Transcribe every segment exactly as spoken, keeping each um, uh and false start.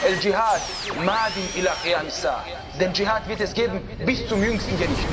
El Jihad madin ila qiyam as-sa'a. Den Dschihad wird es geben bis zum jüngsten Gericht.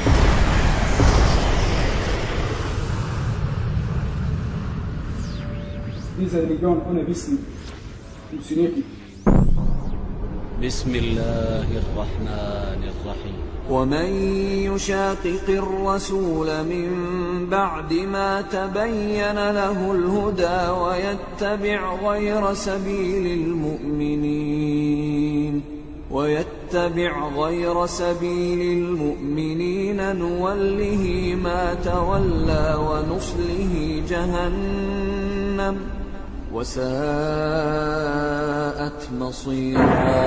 Diese Religion ohne Wissen funktioniert nicht. بسم الله الرحمن الرحيم ومن يشاقق الرسول من بعد ما تبين له الهدى ويتبع غير سبيل المؤمنين ويتبع غير سبيل المؤمنين نوله ما تولى ونصله جهنم وساءت مصيرا.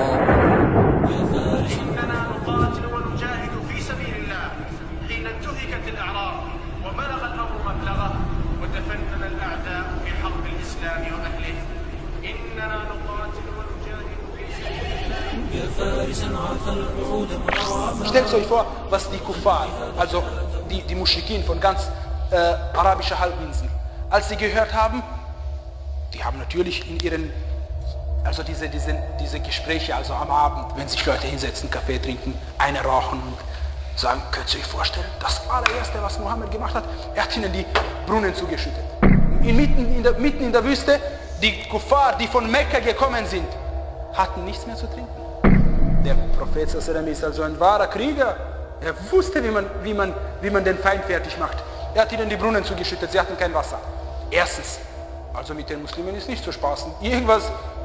إننا نقاتل ونجاهد في سبيل الله حين انتهكت الأعراض وبلغ الأمر مبلغه وتفنن الأعداء في حرب الإسلام وأهله. إننا نقاتل ونجاهد في سبيل الله يا فارسا عفى العهود مرعبا. Stellt euch vor, was die Kuffar, also die, die Muschrikin von ganz äh, arabischer Halbinsel, als sie gehört haben, die haben natürlich in ihren, also diese, diese, diese Gespräche, also am Abend, wenn sich Leute hinsetzen, Kaffee trinken, eine rauchen und sagen, könnt ihr euch vorstellen, das allererste, was Mohammed gemacht hat, er hat ihnen die Brunnen zugeschüttet. Mitten in der, mitten in der Wüste, die Kuffar, die von Mekka gekommen sind, hatten nichts mehr zu trinken. Der Prophet ist also ein wahrer Krieger. Er wusste, wie man, wie man, wie man den Feind fertig macht. Er hat ihnen die Brunnen zugeschüttet, sie hatten kein Wasser. Erstens, also mit den Muslimen ist nicht zu spaßen. Irgendwas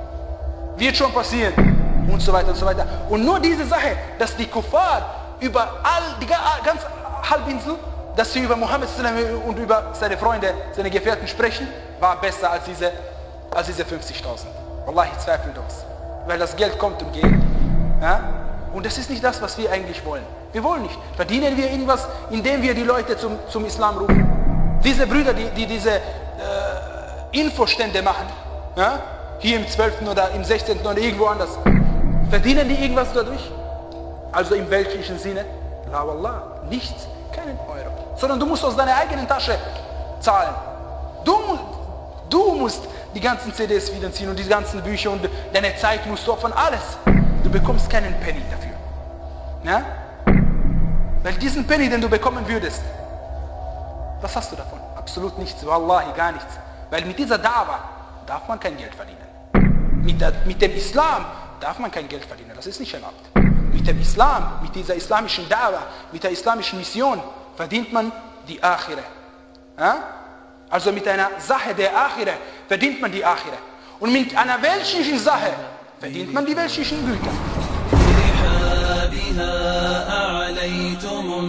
wird schon passieren und so weiter und so weiter. Und nur diese Sache, dass die Kuffar über all die ganze Halbinsel, dass sie über Mohammed und über seine Freunde, seine Gefährten sprechen, war besser als diese, als diese fünfzigtausend. Wallahi, zweifellos. Weil das Geld kommt und geht. Ja? Und das ist nicht das, was wir eigentlich wollen. Wir wollen nicht. Verdienen wir irgendwas, indem wir die Leute zum, zum Islam rufen. Diese Brüder, die, die diese äh, Infostände machen, ja? Hier im zwölften oder im sechzehnten oder irgendwo anders, verdienen die irgendwas dadurch? Also im weltlichen Sinne? La wallah, nichts, keinen Euro. Sondern du musst aus deiner eigenen Tasche zahlen. Du, du musst die ganzen C Ds wiederziehen und die ganzen Bücher und deine Zeit musst du opfern, alles. Du bekommst keinen Penny dafür. Ja? Weil diesen Penny, den du bekommen würdest, was hast du davon? Absolut nichts, wallahi, gar nichts. Weil mit dieser Dawa darf man kein Geld verdienen. Mit, der, mit dem Islam darf man kein Geld verdienen, das ist nicht erlaubt. Mit dem Islam, mit dieser islamischen Dawa, mit der islamischen Mission verdient man die Akhire. Ja? Also mit einer Sache der Akhire verdient man die Akhire. Und mit einer weltlichen Sache verdient man die weltlichen Güter. أعليت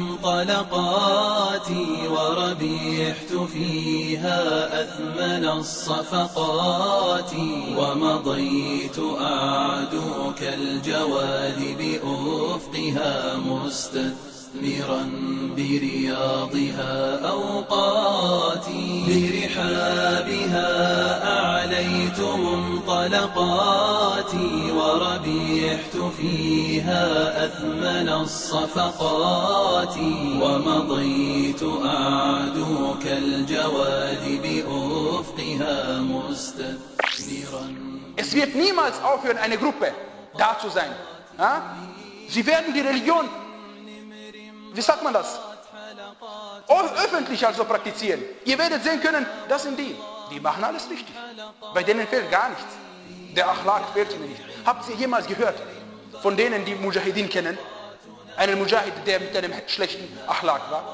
منطلقاتي وربحت فيها أثمن الصفقات ومضيت أعدو كالجواد بأفقها مستثمرا برياضها أوقاتي برحابها أعليت منطلقاتي وربحت فيها أثمن الصفقات ومضيت أعدو كالجواد بأفقها مستثمرا. Es wird niemals aufhören, eine Gruppe da zu sein. Ja? Sie werden die Religion, wie sagt man das, öffentlich also praktizieren. Ihr werdet sehen können, das sind die, die machen alles richtig. Bei denen fehlt gar nichts. Der Akhlaq fehlt ihnen nicht. Habt ihr jemals gehört von denen, die Mujahideen kennen, einen Mujahid, der mit einem schlechten Akhlaq war?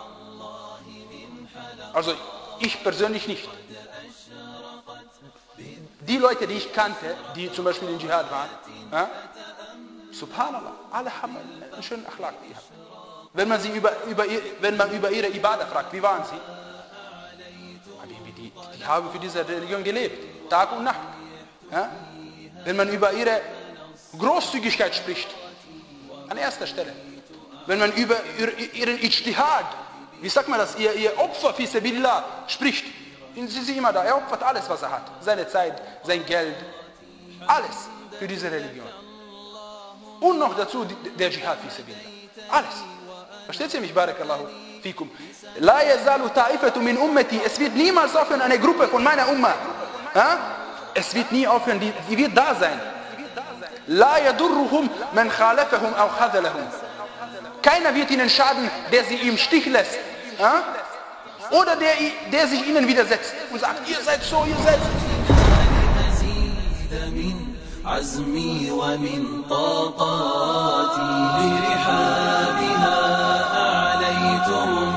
Also ich persönlich nicht. Die Leute, die ich kannte, die zum Beispiel in Dschihad waren, ja, subhanallah, alle haben einen schönen Akhlaq gehabt. Wenn man, sie über, über, wenn man über ihre Ibadah fragt, wie waren sie? Die, die, die haben für diese Religion gelebt, Tag und Nacht. Ja? Wenn man über ihre Großzügigkeit spricht, an erster Stelle. Wenn man über ihren Ijtihad, wie sagt man das, ihr, ihr Opfer fi sabilillah spricht, sind sie immer da. Er opfert alles, was er hat. Seine Zeit, sein Geld, alles für diese Religion. Und noch dazu der Dschihad fi sabilillah. Alles. Versteht ihr mich, barakallahu fikum? La yazalu ta'ifatu min ummati. Es wird niemals aufhören, eine Gruppe von meiner Umma. Ja? Es wird nie aufhören, die, die wird da sein. La yadurruhum man khalafahum aw khadhalahum. Keiner wird ihnen schaden, der sie im Stich lässt. Ja? Oder der, der sich ihnen widersetzt und sagt, ihr seid so, ihr seid so. عزمي ومن طاقاتي لرحابها أعليت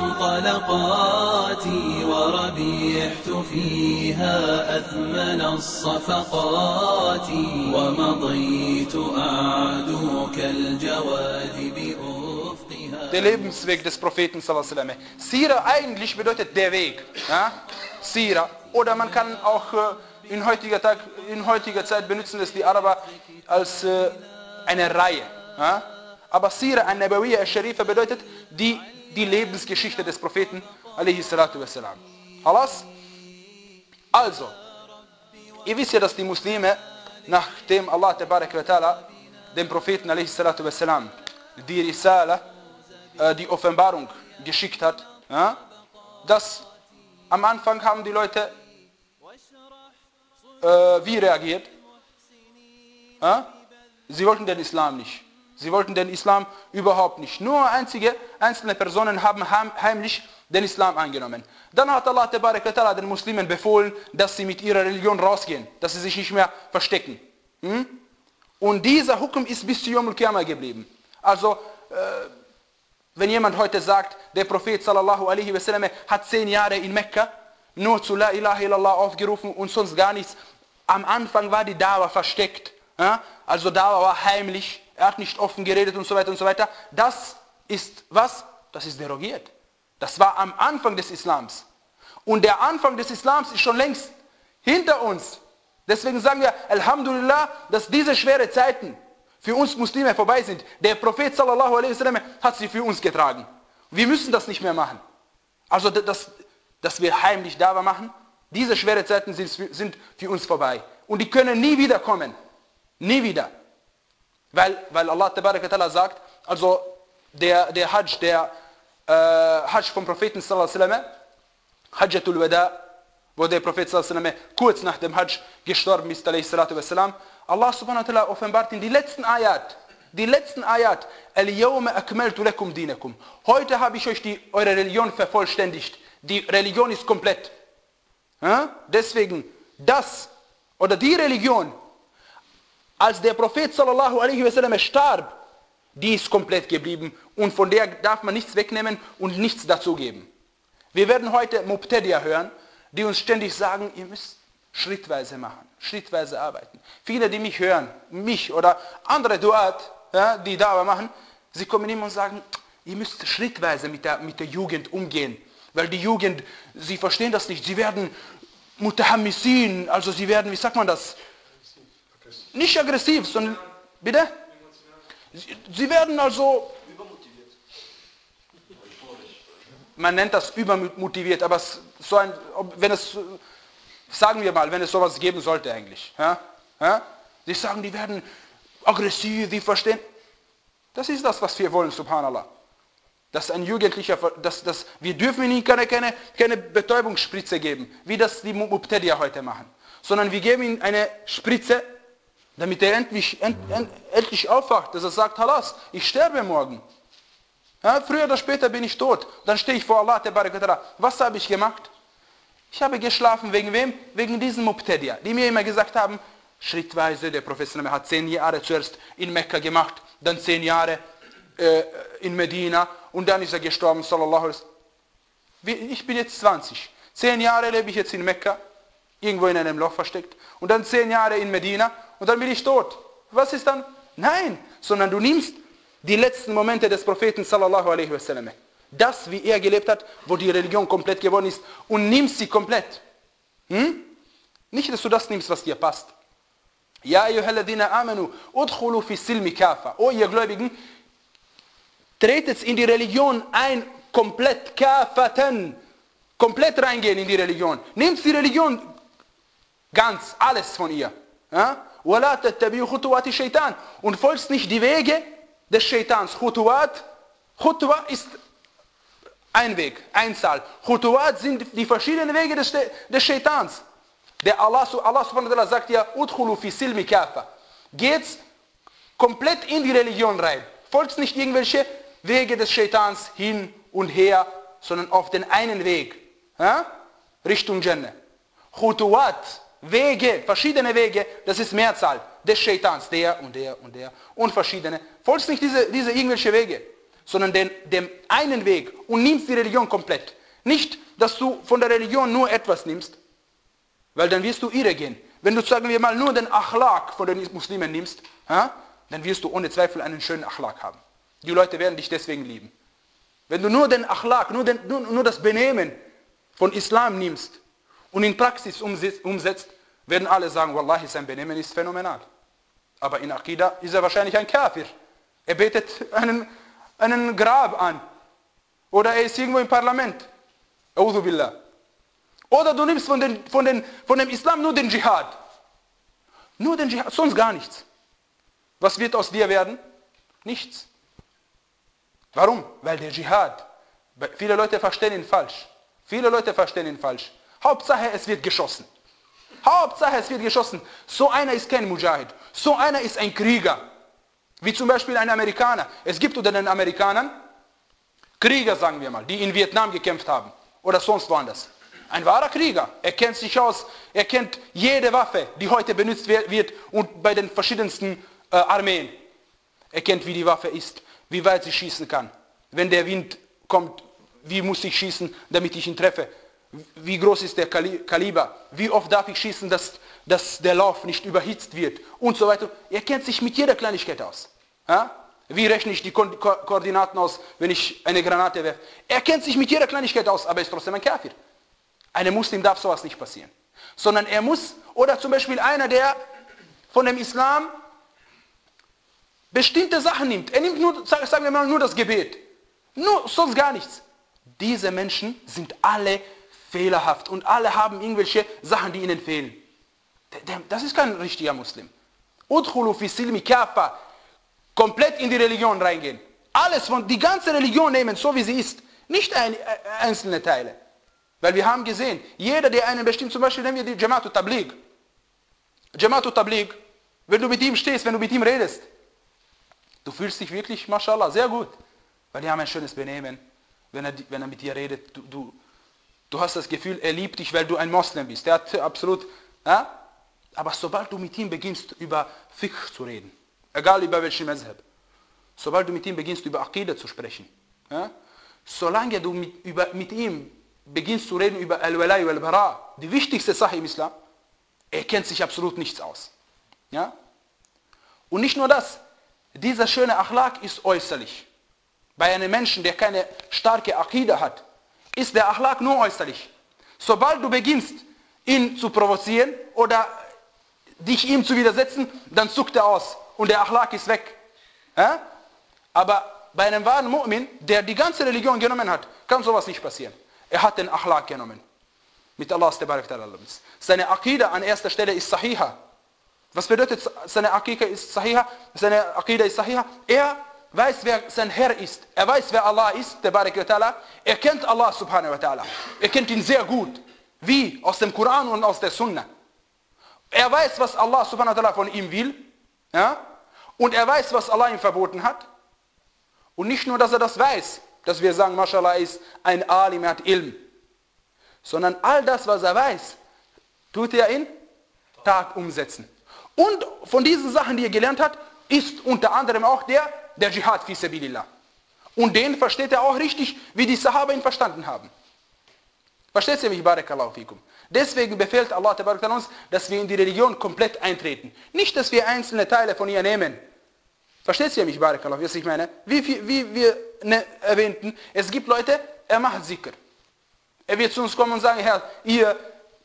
منطلقاتي وربيحت فيها أثمن الصفقات ومضيت أعدو كالجواد بأفقها. Der Lebensweg des Propheten sallallahu alaihi wasallam. Sira eigentlich bedeutet der Weg. Ja? Sira. Oder man kann auch in heutiger, Tag, in heutiger Zeit benutzen es die Araber als äh, eine Reihe. Ja? Aber Sira an-Nabawiyya al-Sharifa bedeutet die, die Lebensgeschichte des Propheten alaihi salatu wassalam. Halas? Also, ihr wisst ja, dass die Muslime, nachdem Allah tabarak wa ta'ala dem Propheten alaihi salatu wassalam die Risala, äh, die Offenbarung geschickt hat, ja? Dass am Anfang haben die Leute Äh, wie reagiert? Ja? Sie wollten den Islam nicht. Sie wollten den Islam überhaupt nicht. Nur einzige, einzelne Personen haben heimlich den Islam angenommen. Dann hat Allah tabarak wa ta'ala den Muslimen befohlen, dass sie mit ihrer Religion rausgehen, dass sie sich nicht mehr verstecken. Hm? Und dieser Hukum ist bis zu Yawm al-Qiyamah geblieben. Also, äh, wenn jemand heute sagt, der Prophet sallallahu alaihi wasallam hat zehn Jahre in Mekka nur zu La ilaha illallah aufgerufen und sonst gar nichts. Am Anfang war die Dawa versteckt. Ja? Also Dawa war heimlich. Er hat nicht offen geredet und so weiter und so weiter. Das ist was? Das ist derogiert. Das war am Anfang des Islams. Und der Anfang des Islams ist schon längst hinter uns. Deswegen sagen wir, Alhamdulillah, dass diese schweren Zeiten für uns Muslime vorbei sind. Der Prophet sallallahu alaihi wasallam hat sie für uns getragen. Wir müssen das nicht mehr machen. Also das... dass wir heimlich Dawa machen, diese schweren Zeiten sind, sind für uns vorbei. Und die können nie wieder kommen. Nie wieder. Weil, weil Allah tabarak wa ta'ala sagt, also der, der Hajj, der äh, Hajj vom Propheten sallallahu alaihi wasallam, Hajjatul Wada, wo der Prophet sallallahu alaihi wasallam kurz nach dem Hajj gestorben ist, alaihi salatu wassalam, Allah subhanahu wa ta'ala offenbart in die letzten Ayat, die letzten Ayat, Al-Yawma akmaltu lakum dinakum. Heute habe ich euch die, eure Religion vervollständigt. Die Religion ist komplett. Ja? Deswegen, das oder die Religion, als der Prophet sallallahu alaihi wasallam starb, die ist komplett geblieben und von der darf man nichts wegnehmen und nichts dazugeben. Wir werden heute Mubtadi'a hören, die uns ständig sagen, ihr müsst schrittweise machen, schrittweise arbeiten. Viele, die mich hören, mich oder andere Duat, ja, die Dawa machen, sie kommen immer und sagen, ihr müsst schrittweise mit der, mit der Jugend umgehen. Weil die Jugend, sie verstehen das nicht. Sie werden Mutahammisin, also sie werden, wie sagt man das? Nicht aggressiv, sondern, bitte? Sie, sie werden also, man nennt das übermotiviert, aber so ein, wenn es, sagen wir mal, wenn es sowas geben sollte eigentlich. Ja? Ja? Sie sagen, die werden aggressiv, die verstehen. Das ist das, was wir wollen, subhanallah. Dass ein Jugendlicher, dass, dass, wir dürfen ihnen keine, keine, keine Betäubungsspritze geben, wie das die Mubtadi'a heute machen. Sondern wir geben ihnen eine Spritze, damit er endlich, end, end, endlich aufwacht, dass er sagt, Halas, ich sterbe morgen. Ja, früher oder später bin ich tot. Dann stehe ich vor Allah, tabarak wa ta'ala. Was habe ich gemacht? Ich habe geschlafen, wegen wem? Wegen diesen Mubtadi'a, die mir immer gesagt haben, schrittweise, der Prophet hat zehn Jahre zuerst in Mekka gemacht, dann zehn Jahre äh, in Medina, und dann ist er gestorben, sallallahu alaihi wasallam. Ich bin jetzt zwanzig. Zehn Jahre lebe ich jetzt in Mekka, irgendwo in einem Loch versteckt. Und dann zehn Jahre in Medina und dann bin ich tot. Was ist dann? Nein, sondern du nimmst die letzten Momente des Propheten, sallallahu alaihi wasallam. Das, wie er gelebt hat, wo die Religion komplett geworden ist, und nimmst sie komplett. Hm? Nicht, dass du das nimmst, was dir passt. Ja, ayyuhalladhina amanu, udkhulu fi silmi kafa. O ihr Gläubigen, tretet in die Religion ein, komplett, kafatan, komplett reingehen in die Religion. Nehmt die Religion ganz, alles von ihr. Ja? Und folgt nicht die Wege des Shaitans. Khutuwat, Khutwa ist ein Weg, Einzahl. Khutuwat sind die verschiedenen Wege des, des Shaitans. Der Allah, Allah subhanahu wa ta'ala sagt ja, udkhulu fi silmi kafa. Geht's komplett in die Religion rein. Folgst nicht irgendwelche Wege des Shaitans hin und her, sondern auf den einen Weg, ja? Richtung Jannah. Khutuwat, Wege, verschiedene Wege, das ist Mehrzahl des Shaitans, der und der und der und verschiedene. Folgst nicht diese, diese irgendwelche Wege, sondern den, dem einen Weg und nimmst die Religion komplett. Nicht, dass du von der Religion nur etwas nimmst, weil dann wirst du irre gehen. Wenn du, sagen wir mal, nur den Achlaq von den Muslimen nimmst, ja, dann wirst du ohne Zweifel einen schönen Achlaq haben. Die Leute werden dich deswegen lieben. Wenn du nur den Achlaq, nur, den, nur, nur das Benehmen von Islam nimmst und in Praxis umsetzt, werden alle sagen, Wallahi, sein Benehmen ist phänomenal. Aber in Aqidah ist er wahrscheinlich ein Kafir. Er betet einen, einen Grab an. Oder er ist irgendwo im Parlament. A'udhu billah. Oder du nimmst von, den, von, den, von dem Islam nur den Dschihad. Nur den Dschihad, sonst gar nichts. Was wird aus dir werden? Nichts. Warum? Weil der Dschihad, viele Leute verstehen ihn falsch. Viele Leute verstehen ihn falsch. Hauptsache, es wird geschossen. Hauptsache, es wird geschossen. So einer ist kein Mujahid. So einer ist ein Krieger. Wie zum Beispiel ein Amerikaner. Es gibt unter den Amerikanern Krieger, sagen wir mal, die in Vietnam gekämpft haben. Oder sonst woanders. Ein wahrer Krieger. Er kennt sich aus. Er kennt jede Waffe, die heute benutzt wird und bei den verschiedensten äh, Armeen. Er kennt, wie die Waffe ist, wie weit sie schießen kann. Wenn der Wind kommt, wie muss ich schießen, damit ich ihn treffe? Wie groß ist der Kaliber? Wie oft darf ich schießen, dass, dass der Lauf nicht überhitzt wird? Und so weiter. Er kennt sich mit jeder Kleinigkeit aus. Ja? Wie rechne ich die Ko Ko Koordinaten aus, wenn ich eine Granate werfe? Er kennt sich mit jeder Kleinigkeit aus, aber ist trotzdem ein Kafir. Einem Muslim darf sowas nicht passieren. Sondern er muss, oder zum Beispiel einer, der von dem Islam bestimmte Sachen nimmt. Er nimmt nur, sagen wir mal, nur das Gebet. Nur, sonst gar nichts. Diese Menschen sind alle fehlerhaft und alle haben irgendwelche Sachen, die ihnen fehlen. Das ist kein richtiger Muslim. Udkhulu fi silmi kafa. Komplett in die Religion reingehen. Alles von, die ganze Religion nehmen, so wie sie ist. Nicht ein, einzelne Teile. Weil wir haben gesehen, jeder, der einen bestimmt, zum Beispiel nehmen wir die Jama'at al-Tabligh. Jama'at al-Tabligh, wenn du mit ihm stehst, wenn du mit ihm redest, du fühlst dich wirklich, mashallah, sehr gut. Weil die haben ein schönes Benehmen. Wenn er, wenn er mit dir redet, du, du, du hast das Gefühl, er liebt dich, weil du ein Moslem bist. Der hat absolut, ja? Aber sobald du mit ihm beginnst, über Fiqh zu reden, egal über welchen Mazhab, sobald du mit ihm beginnst, über Aqidah zu sprechen, ja? Solange du mit, über, mit ihm beginnst zu reden über Al-Walai wal-Bara, die wichtigste Sache im Islam, er kennt sich absolut nichts aus. Ja? Und nicht nur das, dieser schöne Achlaq ist äußerlich. Bei einem Menschen, der keine starke Aqidah hat, ist der Achlaq nur äußerlich. Sobald du beginnst, ihn zu provozieren oder dich ihm zu widersetzen, dann zuckt er aus und der Achlaq ist weg. Ja? Aber bei einem wahren Mu'min, der die ganze Religion genommen hat, kann sowas nicht passieren. Er hat den Achlaq genommen. Mit Allah. Seine Aqidah an erster Stelle ist Sahiha. Was bedeutet seine Aqidah ist Sahiha? Seine Aqidah ist Sahiha. Er weiß, wer sein Herr ist. Er weiß, wer Allah ist, der Barak wa Ta'ala. Er kennt Allah subhanahu wa ta'ala. Er kennt ihn sehr gut. Wie? Aus dem Koran und aus der Sunna. Er weiß, was Allah subhanahu wa ta'ala von ihm will. Ja? Und er weiß, was Allah ihm verboten hat. Und nicht nur, dass er das weiß, dass wir sagen, mashallah, er ist ein Alim, er hat Ilm. Sondern all das, was er weiß, tut er in Tat umsetzen. Und von diesen Sachen, die er gelernt hat, ist unter anderem auch der, der Dschihad fi sabilillah. Und den versteht er auch richtig, wie die Sahaba ihn verstanden haben. Versteht ihr mich? Barakallahu fikum. Deswegen befehlt Allah uns, dass wir in die Religion komplett eintreten. Nicht, dass wir einzelne Teile von ihr nehmen. Versteht ihr mich? Barakallahu, was ich meine? Wie, wie, wie wir ne, erwähnten, es gibt Leute, er macht Zikr. Er wird zu uns kommen und sagen, Herr, ihr,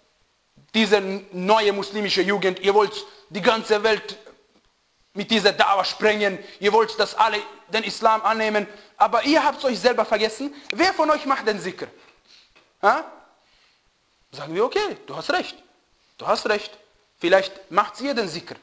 diese neue muslimische Jugend, ihr wollt die ganze Welt mit dieser Dauer sprengen, ihr wollt, dass alle den Islam annehmen, aber ihr habt euch selber vergessen. Wer von euch macht den Zikr? Ha? Sagen wir, okay, du hast recht. Du hast recht. Vielleicht macht ihr den Zikr.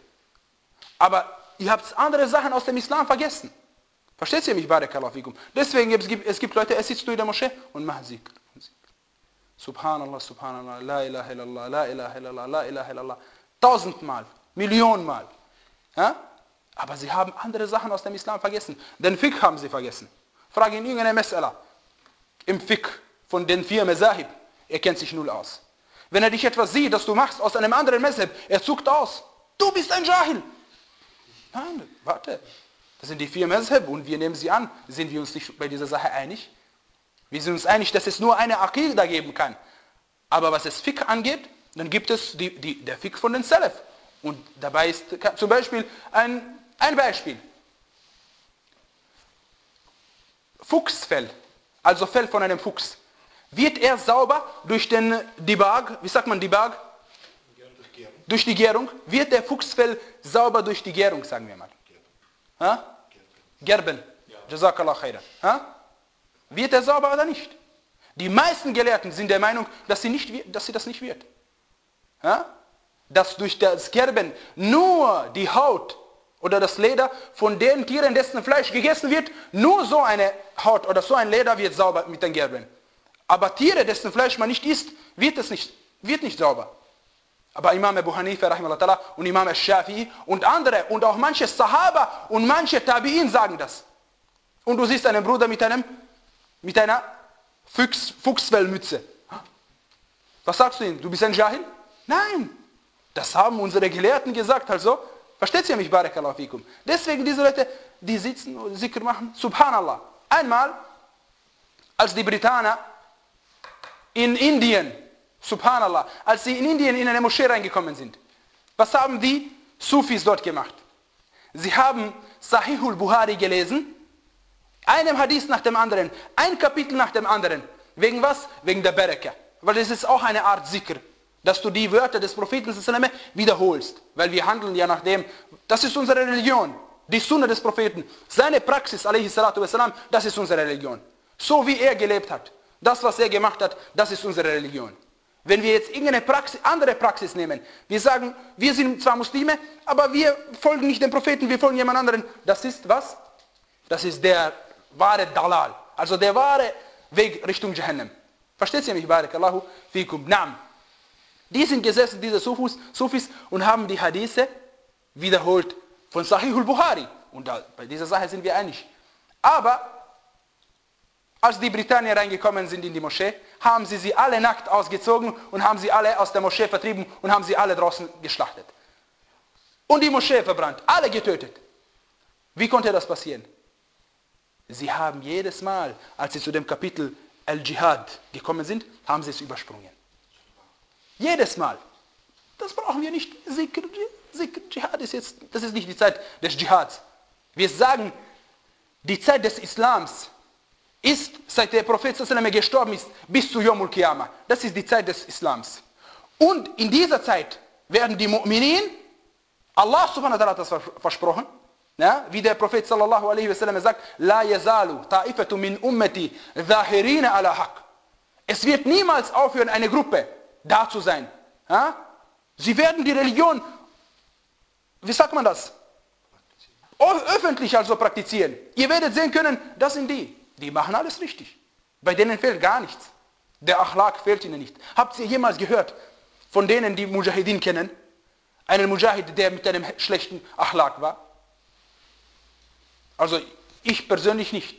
Aber ihr habt andere Sachen aus dem Islam vergessen. Versteht ihr mich? Barakallahu fikum. Deswegen es gibt es gibt Leute, es sitzt du in der Moschee und macht Zikr. Subhanallah, Subhanallah, La ilaha illallah, La ilaha illallah, La ilaha illallah. Tausendmal, Millionenmal. Ja? Aber sie haben andere Sachen aus dem Islam vergessen. Den Fiqh haben sie vergessen. Frage ihn irgendeine Mas'ala. Im Fiqh von den vier Mazahib. Er kennt sich null aus. Wenn er dich etwas sieht, das du machst aus einem anderen Mazhab, er zuckt aus. Du bist ein Jahil. Nein, warte. Das sind die vier Mazhab und wir nehmen sie an. Sind wir uns nicht bei dieser Sache einig? Wir sind uns einig, dass es nur eine Aqidah geben kann. Aber was es Fiqh angeht, dann gibt es die, die, der Fiqh von den Salaf. Und dabei ist zum Beispiel ein, ein Beispiel. Fuchsfell, also Fell von einem Fuchs. Wird er sauber durch den Dibag, wie sagt man Dibag? Durch die Gärung. Wird der Fuchsfell sauber durch die Gärung, sagen wir mal. Ha? Gerben. Jazakallah khairan. Ha? Wird er sauber oder nicht? Die meisten Gelehrten sind der Meinung, dass sie, nicht, dass sie das nicht wird. Ja? Dass durch das Gerben nur die Haut oder das Leder von den Tieren, dessen Fleisch gegessen wird, nur so eine Haut oder so ein Leder wird sauber mit den Gerben. Aber Tiere, dessen Fleisch man nicht isst, wird es nicht, wird nicht sauber. Aber Imam Abu Hanifa rahimahullah und Imam al-Shafi'i und andere und auch manche Sahaba und manche Tabi'in sagen das. Und du siehst einen Bruder mit einem mit einer Fuchs, Fuchsfellmütze. Was sagst du ihm? Du bist ein Jahil? Nein. Das haben unsere Gelehrten gesagt. Also, versteht ihr mich? Barakallahu fikum. Deswegen diese Leute, die sitzen und Zikr machen. Subhanallah. Einmal, als die Britaner in Indien, Subhanallah, als sie in Indien in eine Moschee reingekommen sind, was haben die Sufis dort gemacht? Sie haben Sahihul Buhari gelesen, einem Hadith nach dem anderen, ein Kapitel nach dem anderen. Wegen was? Wegen der Baraka. Weil es ist auch eine Art Zikr, dass du die Wörter des Propheten wiederholst. Weil wir handeln ja nach dem, das ist unsere Religion. Die Sunna des Propheten, seine Praxis, alaihi salatu wassalam, das ist unsere Religion. So wie er gelebt hat, das was er gemacht hat, das ist unsere Religion. Wenn wir jetzt irgendeine Praxis, andere Praxis nehmen, wir sagen, wir sind zwar Muslime, aber wir folgen nicht dem Propheten, wir folgen jemand anderen. Das ist was? Das ist der wahre Dalal, also der wahre Weg Richtung Jahannam. Versteht ihr mich? Barakallahu fikum. Naam. Die sind gesessen, diese Sufis, Sufis, und haben die Hadithe wiederholt von Sahihul Buhari. Und da, bei dieser Sache sind wir einig. Aber als die Britannier reingekommen sind in die Moschee, haben sie sie alle nackt ausgezogen und haben sie alle aus der Moschee vertrieben und haben sie alle draußen geschlachtet. Und die Moschee verbrannt, alle getötet. Wie konnte das passieren? Sie haben jedes Mal, als sie zu dem Kapitel Al-Jihad gekommen sind, haben sie es übersprungen. Jedes Mal. Das brauchen wir nicht. Zikr, Zikr, Jihad ist jetzt, das ist nicht die Zeit des Jihads. Wir sagen, die Zeit des Islams ist, seit der Prophet gestorben ist, bis zu Yawmul Qiyamah. Das ist die Zeit des Islams. Und in dieser Zeit werden die Mu'minin, Allah subhanahu wa ta'ala hat das versprochen, ja, wie der Prophet sallallahu alaihi wasallam sagt, La yazalu ta'ifatu min ummati zahirina ala haq. Es wird niemals aufhören, eine Gruppe da zu sein. Ja? Sie werden die Religion, wie sagt man das? Öffentlich also praktizieren. Ihr werdet sehen können, das sind die. Die machen alles richtig. Bei denen fehlt gar nichts. Der Akhlaq fehlt ihnen nicht. Habt ihr jemals gehört von denen, die Mujahidin kennen? Einen Mujahid, der mit einem schlechten Akhlaq war? Also ich persönlich nicht.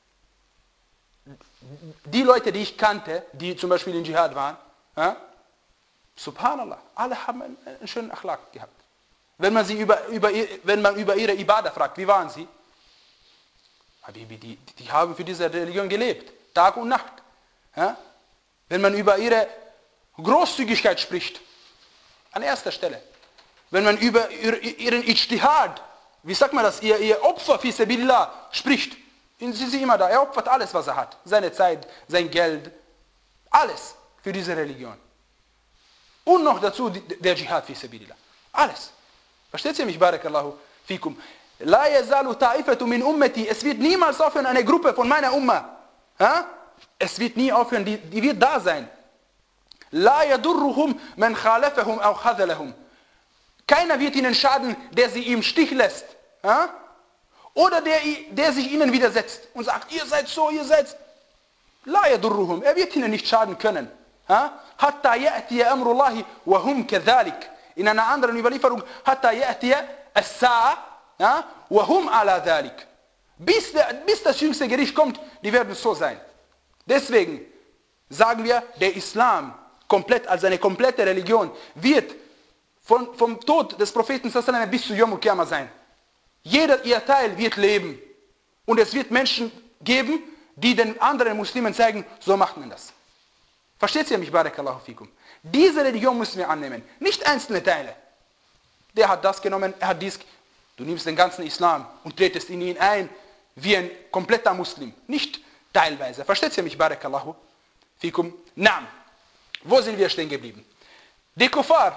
Die Leute, die ich kannte, die zum Beispiel in Dschihad waren, ja, Subhanallah, alle haben einen, einen schönen Akhlaq gehabt. Wenn man, sie über, über, wenn man über ihre Ibadah fragt, wie waren sie? Die, die, die haben für diese Religion gelebt, Tag und Nacht. Ja? Wenn man über ihre Großzügigkeit spricht, an erster Stelle. Wenn man über ihren Ijtihad, wie sagt man das, ihr, ihr Opfer fi sabilillah spricht, sind sie immer da. Er opfert alles, was er hat. Seine Zeit, sein Geld, alles für diese Religion. Und noch dazu der Dschihad fi sabilillah. Alles. Versteht ihr mich? Barakallahu fikum. La yazalu ta'ifatu min ummati. Es wird niemals aufhören, eine Gruppe von meiner Umma. Ha? Es wird nie aufhören, die, die wird da sein. La yadurruhum man khalafahum aw khadhalahum. Keiner wird ihnen schaden, der sie im Stich lässt. Ha? Oder der, der sich ihnen widersetzt und sagt, ihr seid so, ihr seid... La yadurruhum. Er wird ihnen nicht schaden können. Hatta ya'tiya amrullahi wa hum kadhalik. In einer anderen Überlieferung, hatta ya'tiya as-sa'a Ja? وَهُمْ عَلَى ذَلِكَ. Bis, der, bis das jüngste Gericht kommt, die werden so sein. Deswegen sagen wir, der Islam komplett, als eine komplette Religion wird von, vom Tod des Propheten bis zu Yom al-Qiyamah sein. Jeder ihr Teil wird leben. Und es wird Menschen geben, die den anderen Muslimen zeigen, so macht man das. Versteht ihr mich, Barakallahu fikum? Diese Religion müssen wir annehmen, nicht einzelne Teile. Der hat das genommen, er hat dies. Du nimmst den ganzen Islam und tretest in ihn ein, wie ein kompletter Muslim, nicht teilweise. Versteht ihr mich, Barakallahu fikum? Naam. Wo sind wir stehen geblieben? Die Kuffar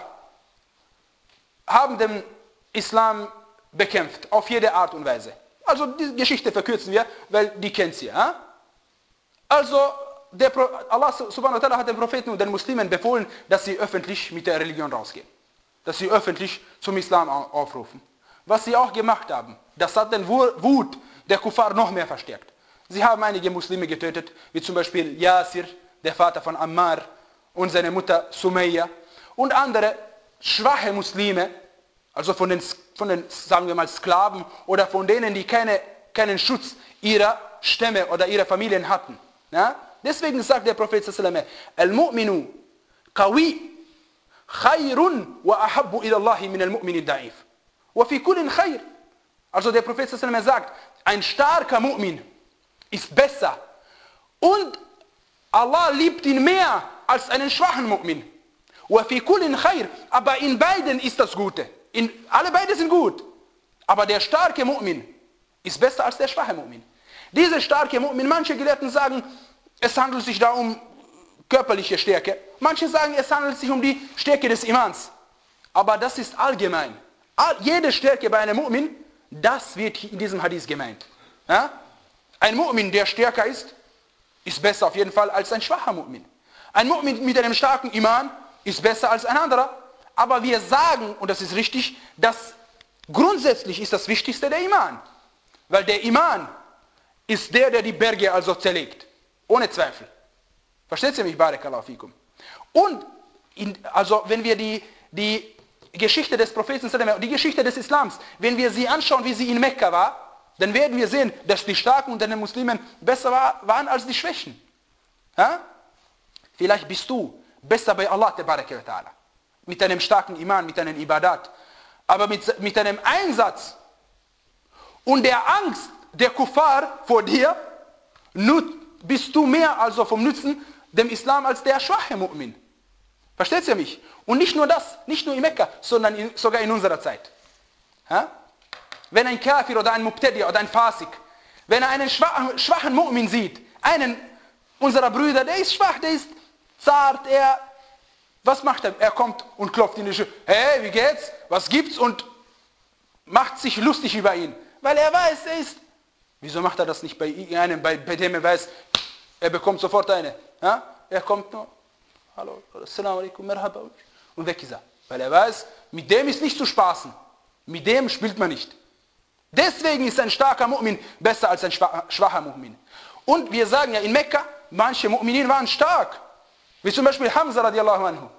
haben den Islam bekämpft, auf jede Art und Weise. Also die Geschichte verkürzen wir, weil die kennt ihr. Ja? Also der Pro Allah subhanahu wa ta'ala hat den Propheten und den Muslimen befohlen, dass sie öffentlich mit der Religion rausgehen. Dass sie öffentlich zum Islam aufrufen. Was sie auch gemacht haben, das hat den Wut der Kuffar noch mehr verstärkt. Sie haben einige Muslime getötet, wie zum Beispiel Yasir, der Vater von Ammar, und seine Mutter Sumayya, und andere schwache Muslime, also von den, von den, sagen wir mal, Sklaven oder von denen, die keine, keinen Schutz ihrer Stämme oder ihrer Familien hatten. Ja? Deswegen sagt der Prophet sallallahu alaihi wasallam, Al-Mu'minu qawi khayrun wa ahabbu ila Allahi min al-Mu'min al-Da'if. Wa fi kullin khayr. Also der Prophet sallallahu alaihi wasallam sagt, ein starker Mu'min ist besser und Allah liebt ihn mehr als einen schwachen Mu'min. Wa fi kullin khayr. Aber in beiden ist das Gute. In, alle beide sind gut. Aber der starke Mu'min ist besser als der schwache Mu'min. Dieser starke Mu'min, manche Gelehrten sagen, es handelt sich da um körperliche Stärke. Manche sagen, es handelt sich um die Stärke des Imans. Aber das ist allgemein. All, jede Stärke bei einem Mu'min, das wird in diesem Hadith gemeint. Ja? Ein Mu'min, der stärker ist, ist besser auf jeden Fall als ein schwacher Mu'min. Ein Mu'min mit einem starken Iman ist besser als ein anderer. Aber wir sagen, und das ist richtig, dass grundsätzlich ist das Wichtigste der Iman. Weil der Iman ist der, der die Berge also zerlegt. Ohne Zweifel. Versteht ihr mich, Barakallahu fikum? Und, in, also wenn wir die, die Geschichte des Propheten, die Geschichte des Islams, wenn wir sie anschauen, wie sie in Mekka war, dann werden wir sehen, dass die Starken unter den Muslimen besser war, waren als die Schwächen. Ja? Vielleicht bist du besser bei Allah, ta'ala. Mit einem starken Iman, mit einem Ibadat. Aber mit, mit einem Einsatz und der Angst der Kuffar vor dir, bist du mehr also vom Nutzen dem Islam als der schwache Mu'min. Versteht ihr mich? Und nicht nur das, nicht nur in Mekka, sondern in, sogar in unserer Zeit. Ja? Wenn ein Kafir oder ein Mubtadi oder ein Fasik, wenn er einen schwachen, schwachen Mu'min sieht, einen unserer Brüder, der ist schwach, der ist zart, er, was macht er? Er kommt und klopft in die Schuhe. Hey, wie geht's? Was gibt's? Und macht sich lustig über ihn. Weil er weiß, er ist... Wieso macht er das nicht bei einem, bei, bei dem er weiß, er bekommt sofort eine. Ja? Er kommt nur, hallo, assalamu alaikum, merhaba, und weg ist er. Weil er weiß, mit dem ist nicht zu spaßen. Mit dem spielt man nicht. Deswegen ist ein starker Mu'min besser als ein schwacher Mu'min. Und wir sagen ja in Mekka, manche Mu'minin waren stark. Wie zum Beispiel Hamza radiallahu anhu.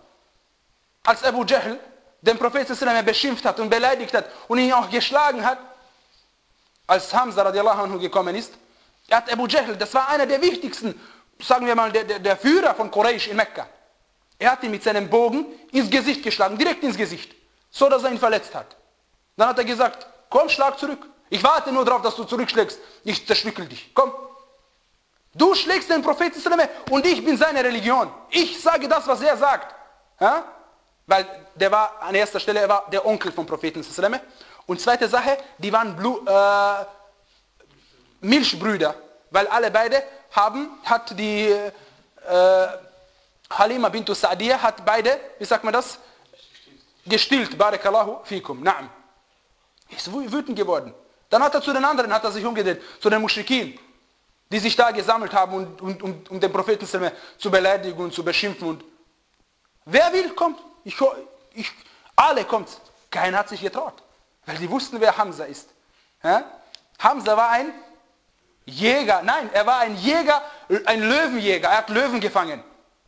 Als Abu Jahl den Propheten beschimpft hat und beleidigt hat und ihn auch geschlagen hat, als Hamza radiallahu anhu gekommen ist, er hat Abu Jahl, das war einer der wichtigsten, sagen wir mal, der, der, der Führer von Quraysh in Mekka. Er hat ihn mit seinem Bogen ins Gesicht geschlagen, direkt ins Gesicht, so dass er ihn verletzt hat. Dann hat er gesagt, komm, schlag zurück. Ich warte nur darauf, dass du zurückschlägst. Ich zerstückel dich. Komm. Du schlägst den Propheten und ich bin seine Religion. Ich sage das, was er sagt. Ja? Weil der war an erster Stelle, er war der Onkel vom Propheten. Und zweite Sache, die waren Blu, äh, Milchbrüder. Weil alle beide haben, hat die äh, Halima bintu Sa'diyah hat beide, wie sagt man das? Gestillt. Barakallahu fikum. Naam. Ist wütend geworden. Dann hat er zu den anderen, hat er sich umgedreht, zu den Muschrikin, die sich da gesammelt haben, und, und, um, um den Propheten zu beleidigen und zu beschimpfen. Und wer will, kommt. Ich, ich, alle kommt. Keiner hat sich getraut. Weil die wussten, wer Hamza ist. Ja? Hamza war ein Jäger. Nein, er war ein Jäger, ein Löwenjäger. Er hat Löwen gefangen.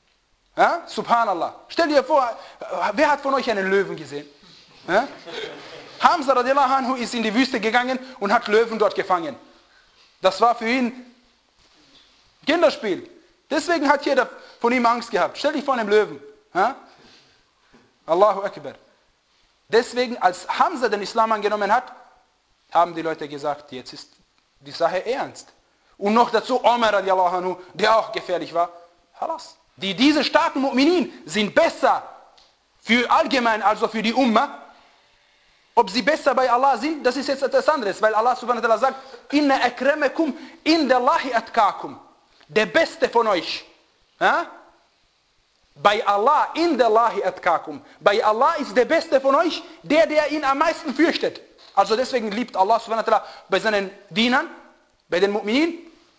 Ja? Subhanallah. Stell dir vor, wer hat von euch einen Löwen gesehen? Ja? Hamza radiallahu anhu ist in die Wüste gegangen und hat Löwen dort gefangen. Das war für ihn Kinderspiel. Deswegen hat jeder von ihm Angst gehabt. Stell dich vor einem Löwen. Ha? Allahu Akbar. Deswegen, als Hamza den Islam angenommen hat, haben die Leute gesagt, jetzt ist die Sache ernst. Und noch dazu Omar radiallahu anhu, der auch gefährlich war. Halas. Die, diese starken Mu'minin sind besser für allgemein, also für die Ummah. Ob sie besser bei Allah sind, das ist jetzt etwas anderes, weil Allah subhanahu wa ta'ala sagt, Inna akramakum indallahi atqakum. Der Beste von euch. Ja? Bei Allah, indallahi atqakum. Bei Allah ist der Beste von euch, der, der ihn am meisten fürchtet. Also deswegen liebt Allah subhanahu wa ta'ala bei seinen Dienern, bei den Mu'minin,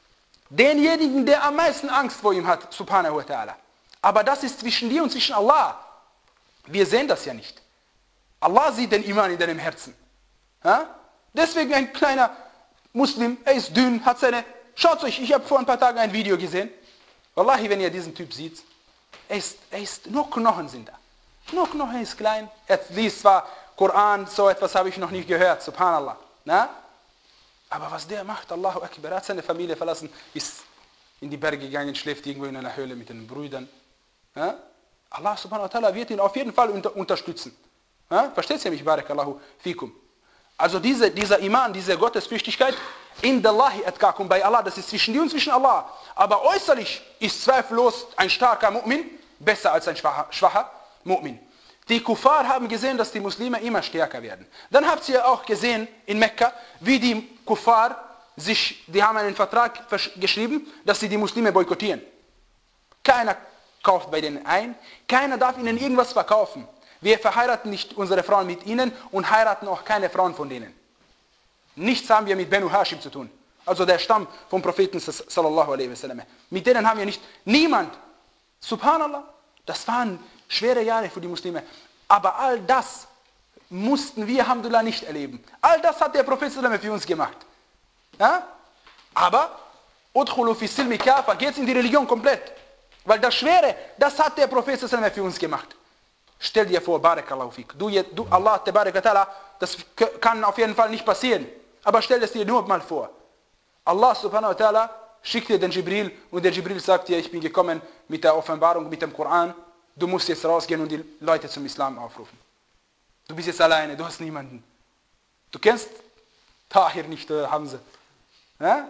denjenigen, der am meisten Angst vor ihm hat, subhanahu wa ta'ala. Aber das ist zwischen dir und zwischen Allah. Wir sehen das ja nicht. Allah sieht den Iman in deinem Herzen. Ja? Deswegen ein kleiner Muslim, er ist dünn, hat seine... Schaut euch, ich habe vor ein paar Tagen ein Video gesehen. Wallahi, wenn ihr diesen Typ seht, er ist, er ist, nur Knochen sind da. Nur Knochen, er ist klein. Er liest zwar Koran, so etwas habe ich noch nicht gehört, subhanallah. Na? Aber was der macht, Allahu Akbar, er hat seine Familie verlassen, ist in die Berge gegangen, schläft irgendwo in einer Höhle mit den Brüdern. Ja? Allah subhanahu wa ta'ala wird ihn auf jeden Fall unter, unterstützen. Ja? Versteht ihr mich, barakallahu fikum? Also diese, dieser Iman, diese Gottesfürchtigkeit, indallahi atqakum, bei Allah, das ist zwischen dir und zwischen Allah. Aber äußerlich ist zweifellos ein starker Mu'min besser als ein schwacher, schwacher Mu'min. Die Kuffar haben gesehen, dass die Muslime immer stärker werden. Dann habt ihr auch gesehen in Mekka, wie die Kuffar sich, die haben einen Vertrag geschrieben, dass sie die Muslime boykottieren. Keiner kauft bei denen ein, keiner darf ihnen irgendwas verkaufen. Wir verheiraten nicht unsere Frauen mit ihnen und heiraten auch keine Frauen von denen. Nichts haben wir mit Banu Hashim zu tun. Also der Stamm vom Propheten sallallahu alaihi wasallam. Mit denen haben wir nicht, niemand. Subhanallah, das waren schwere Jahre für die Muslime. Aber all das mussten wir, alhamdulillah, nicht erleben. All das hat der Prophet sallallahu alaihi wasallam für uns gemacht. Ja? Aber, udkhulu fi silmi kafa, geht in die Religion komplett. Weil das Schwere, das hat der Prophet sallallahu alaihi wasallam für uns gemacht. Stell dir vor, barakallahu fik. Du, du Allah, tabarak wa ta'ala, das kann auf jeden Fall nicht passieren. Aber stell es dir nur mal vor. Allah subhanahu wa ta'ala schickt dir den Jibril und der Jibril sagt dir, ich bin gekommen mit der Offenbarung, mit dem Koran. Du musst jetzt rausgehen und die Leute zum Islam aufrufen. Du bist jetzt alleine, du hast niemanden. Du kennst Tahir nicht, oder Hamza. Ja?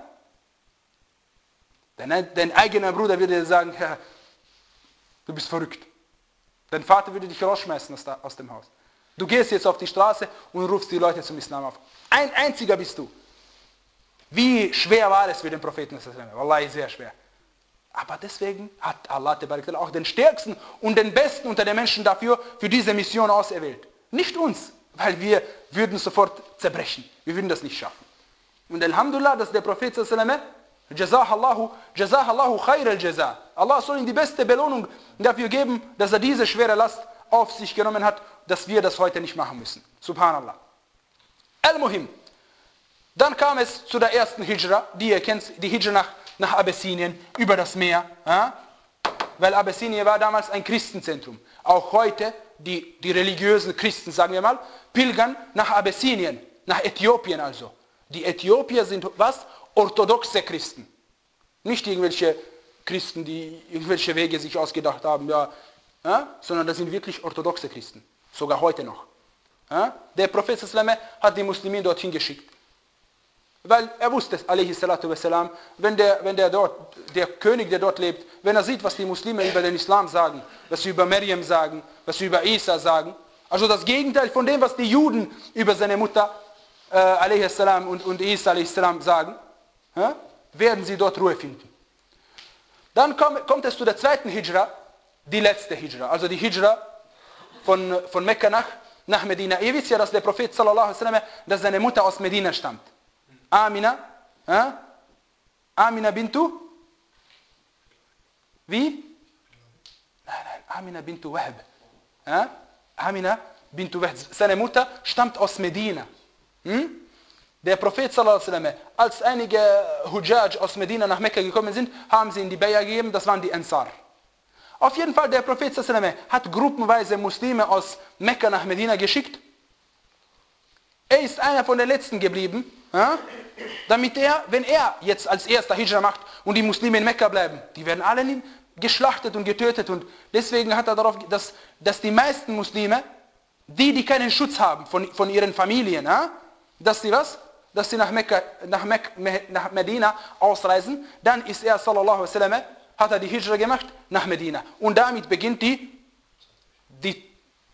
Dein, dein eigener Bruder würde dir sagen, ja, du bist verrückt. Dein Vater würde dich rausschmeißen aus, aus dem Haus. Du gehst jetzt auf die Straße und rufst die Leute zum Islam auf. Ein einziger bist du. Wie schwer war es für den Propheten? Wallahi, sehr schwer. Aber deswegen hat Allah auch den Stärksten und den Besten unter den Menschen dafür, für diese Mission auserwählt. Nicht uns, weil wir würden sofort zerbrechen. Wir würden das nicht schaffen. Und Alhamdulillah, dass der Prophet Jazahallahu, Jazahallahu khair al-Jaza. Allah soll ihm die beste Belohnung dafür geben, dass er diese schwere Last auf sich genommen hat, dass wir das heute nicht machen müssen. Subhanallah. Al-Muhim. Dann kam es zu der ersten Hijra, die ihr kennt, die Hijra nach, nach Abessinien, über das Meer. Ja? Weil Abessinien war damals ein Christenzentrum. Auch heute, die, die religiösen Christen, sagen wir mal, pilgern nach Abessinien, nach Äthiopien also. Die Äthiopier sind was? Orthodoxe Christen. Nicht irgendwelche Christen, die irgendwelche Wege sich ausgedacht haben, ja, ja, sondern das sind wirklich orthodoxe Christen. Sogar heute noch. Ja? Der Prophet sallallahu alaihi wasallam hat die Muslime dorthin geschickt. Weil er wusste, alaihi salatu wassalam, wenn der, wenn der dort, der König, der dort lebt, wenn er sieht, was die Muslime über den Islam sagen, was sie über Maryam sagen, was sie über Isa sagen, also das Gegenteil von dem, was die Juden über seine Mutter, äh, alaihi salam und, und Isa alaihi salam sagen, ja, werden sie dort Ruhe finden. Dann kommt, kommt es zu der zweiten Hijra, die letzte Hijra, also die Hijra von, von Mekka nach, nach Medina. Ihr wisst ja, dass der Prophet sallallahu alaihi wasallam, dass seine Mutter aus Medina stammt. Amina, ja? Amina bintu, wie? Nein, nein, Amina bintu Wahb. Ja? Amina bintu Wahb. Seine Mutter stammt aus Medina. Hm? Der Prophet sallallahu alaihi wasallam, als einige Hujjaj aus Medina nach Mekka gekommen sind, haben sie in die Bay'a gegeben, das waren die Ansar. Auf jeden Fall, der Prophet sallallahu alaihi wasallam hat gruppenweise Muslime aus Mekka nach Medina geschickt. Er ist einer von den Letzten geblieben, ja? Damit er, wenn er jetzt als erster Hijra macht und die Muslime in Mekka bleiben, die werden alle geschlachtet und getötet. Und deswegen hat er darauf, dass, dass die meisten Muslime, die, die keinen Schutz haben von, von ihren Familien, ja? Dass sie was? Dass sie nach, Mekka, nach, Mek, nach Medina ausreisen, dann ist er, sallallahu alaihi wasallam, hat er die Hijra gemacht nach Medina. Und damit beginnt die, die,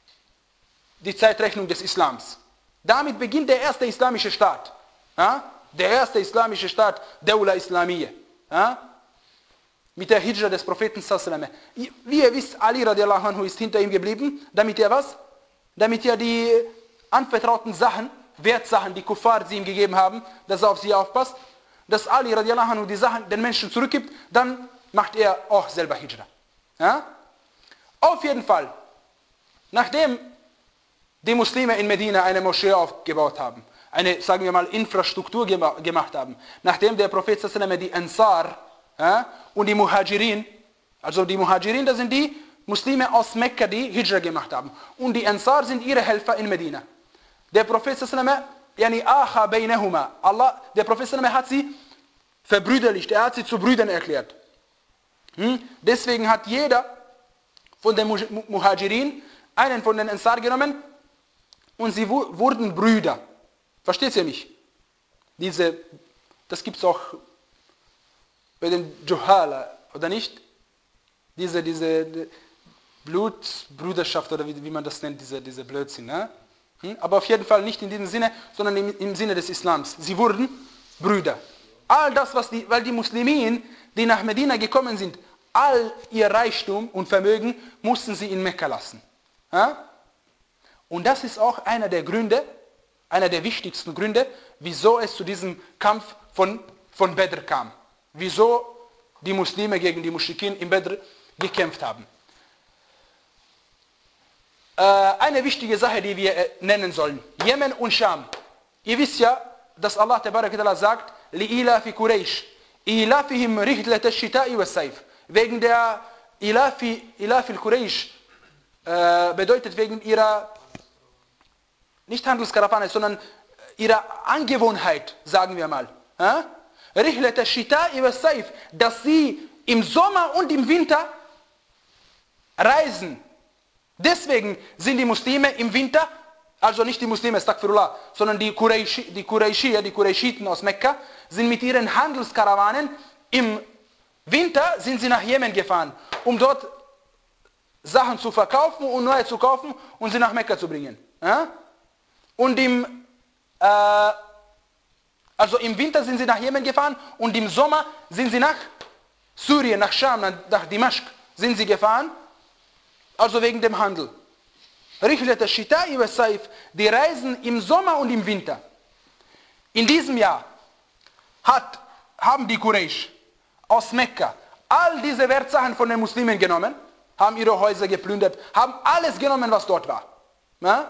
die Zeitrechnung des Islams. Damit beginnt der erste islamische Staat. Ja? Der erste islamische Staat, Dawla Islamiyya. Ja? Mit der Hijra des Propheten sallallahu alaihi wasallam. Wie ihr wisst, Ali radiallahu anhu ist hinter ihm geblieben, damit er was? Damit er die anvertrauten Sachen, Wertsachen, die Kuffar sie ihm gegeben haben, dass er auf sie aufpasst, dass Ali radiallahu anhu die Sachen den Menschen zurückgibt, dann macht er auch selber Hijra. Ja? Auf jeden Fall, nachdem die Muslime in Medina eine Moschee aufgebaut haben, eine, sagen wir mal, Infrastruktur gemacht haben, nachdem der Prophet sallallahu alaihi wasallam die Ansar, ja, und die Muhajirin, also die Muhajirin, das sind die Muslime aus Mekka, die Hijra gemacht haben, und die Ansar sind ihre Helfer in Medina. Der Prophet sallallahu alaihi wasallam, yani akha bainahuma, Allah, der Prophet sallallahu alaihi wasallam hat sie verbrüderlicht, er hat sie zu Brüdern erklärt. Hm? Deswegen hat jeder von den Muhajirin einen von den Ansar genommen und sie wurden Brüder. Versteht ihr mich? Diese, das gibt es auch bei den Juhala, oder nicht? Diese, diese Blutbrüderschaft, oder wie, wie man das nennt, diese, diese Blödsinn. Ne? Hm? Aber auf jeden Fall nicht in diesem Sinne, sondern im, im Sinne des Islams. Sie wurden Brüder. All das, was die, weil die Muslimen, die nach Medina gekommen sind, all ihr Reichtum und Vermögen mussten sie in Mekka lassen. Ja? Und das ist auch einer der Gründe, einer der wichtigsten Gründe, wieso es zu diesem Kampf von, von Badr kam. Wieso die Muslime gegen die Muschrikin in Badr gekämpft haben. Äh, eine wichtige Sache, die wir äh, nennen sollen. Jemen und Scham. Ihr wisst ja, dass Allah Tabaraka sagt, لِإِلَافِ قُرَيْشِ إِلَافِهِمْ رِحْلَةَ الشِّتَاءِ وَالصَّيْفِ. Wegen der Ilafi, Ilafi al-Quraysh äh, bedeutet wegen ihrer, nicht Handelskarawane, sondern ihrer Angewohnheit, sagen wir mal. رِحْلَةَ الشِّتَاءِ وَالصَّيْفِ, dass sie im Sommer und im Winter reisen. Deswegen sind die Muslime im Winter, also nicht die Muslime, Astaghfirullah, sondern die Qurayshi, die Qurayshia, die Qurayshiten aus Mekka, sind mit ihren Handelskarawanen im Winter sind sie nach Jemen gefahren, um dort Sachen zu verkaufen und neue zu kaufen und sie nach Mekka zu bringen. Ja? Und im, äh, also im Winter sind sie nach Jemen gefahren und im Sommer sind sie nach Syrien, nach Scham, nach Dimashq sind sie gefahren, also wegen dem Handel. Rihlat al-Shita'i was-Sayf, die reisen im Sommer und im Winter. In diesem Jahr hat, haben die Quraysh aus Mekka all diese Wertsachen von den Muslimen genommen, haben ihre Häuser geplündert, haben alles genommen, was dort war. Ja?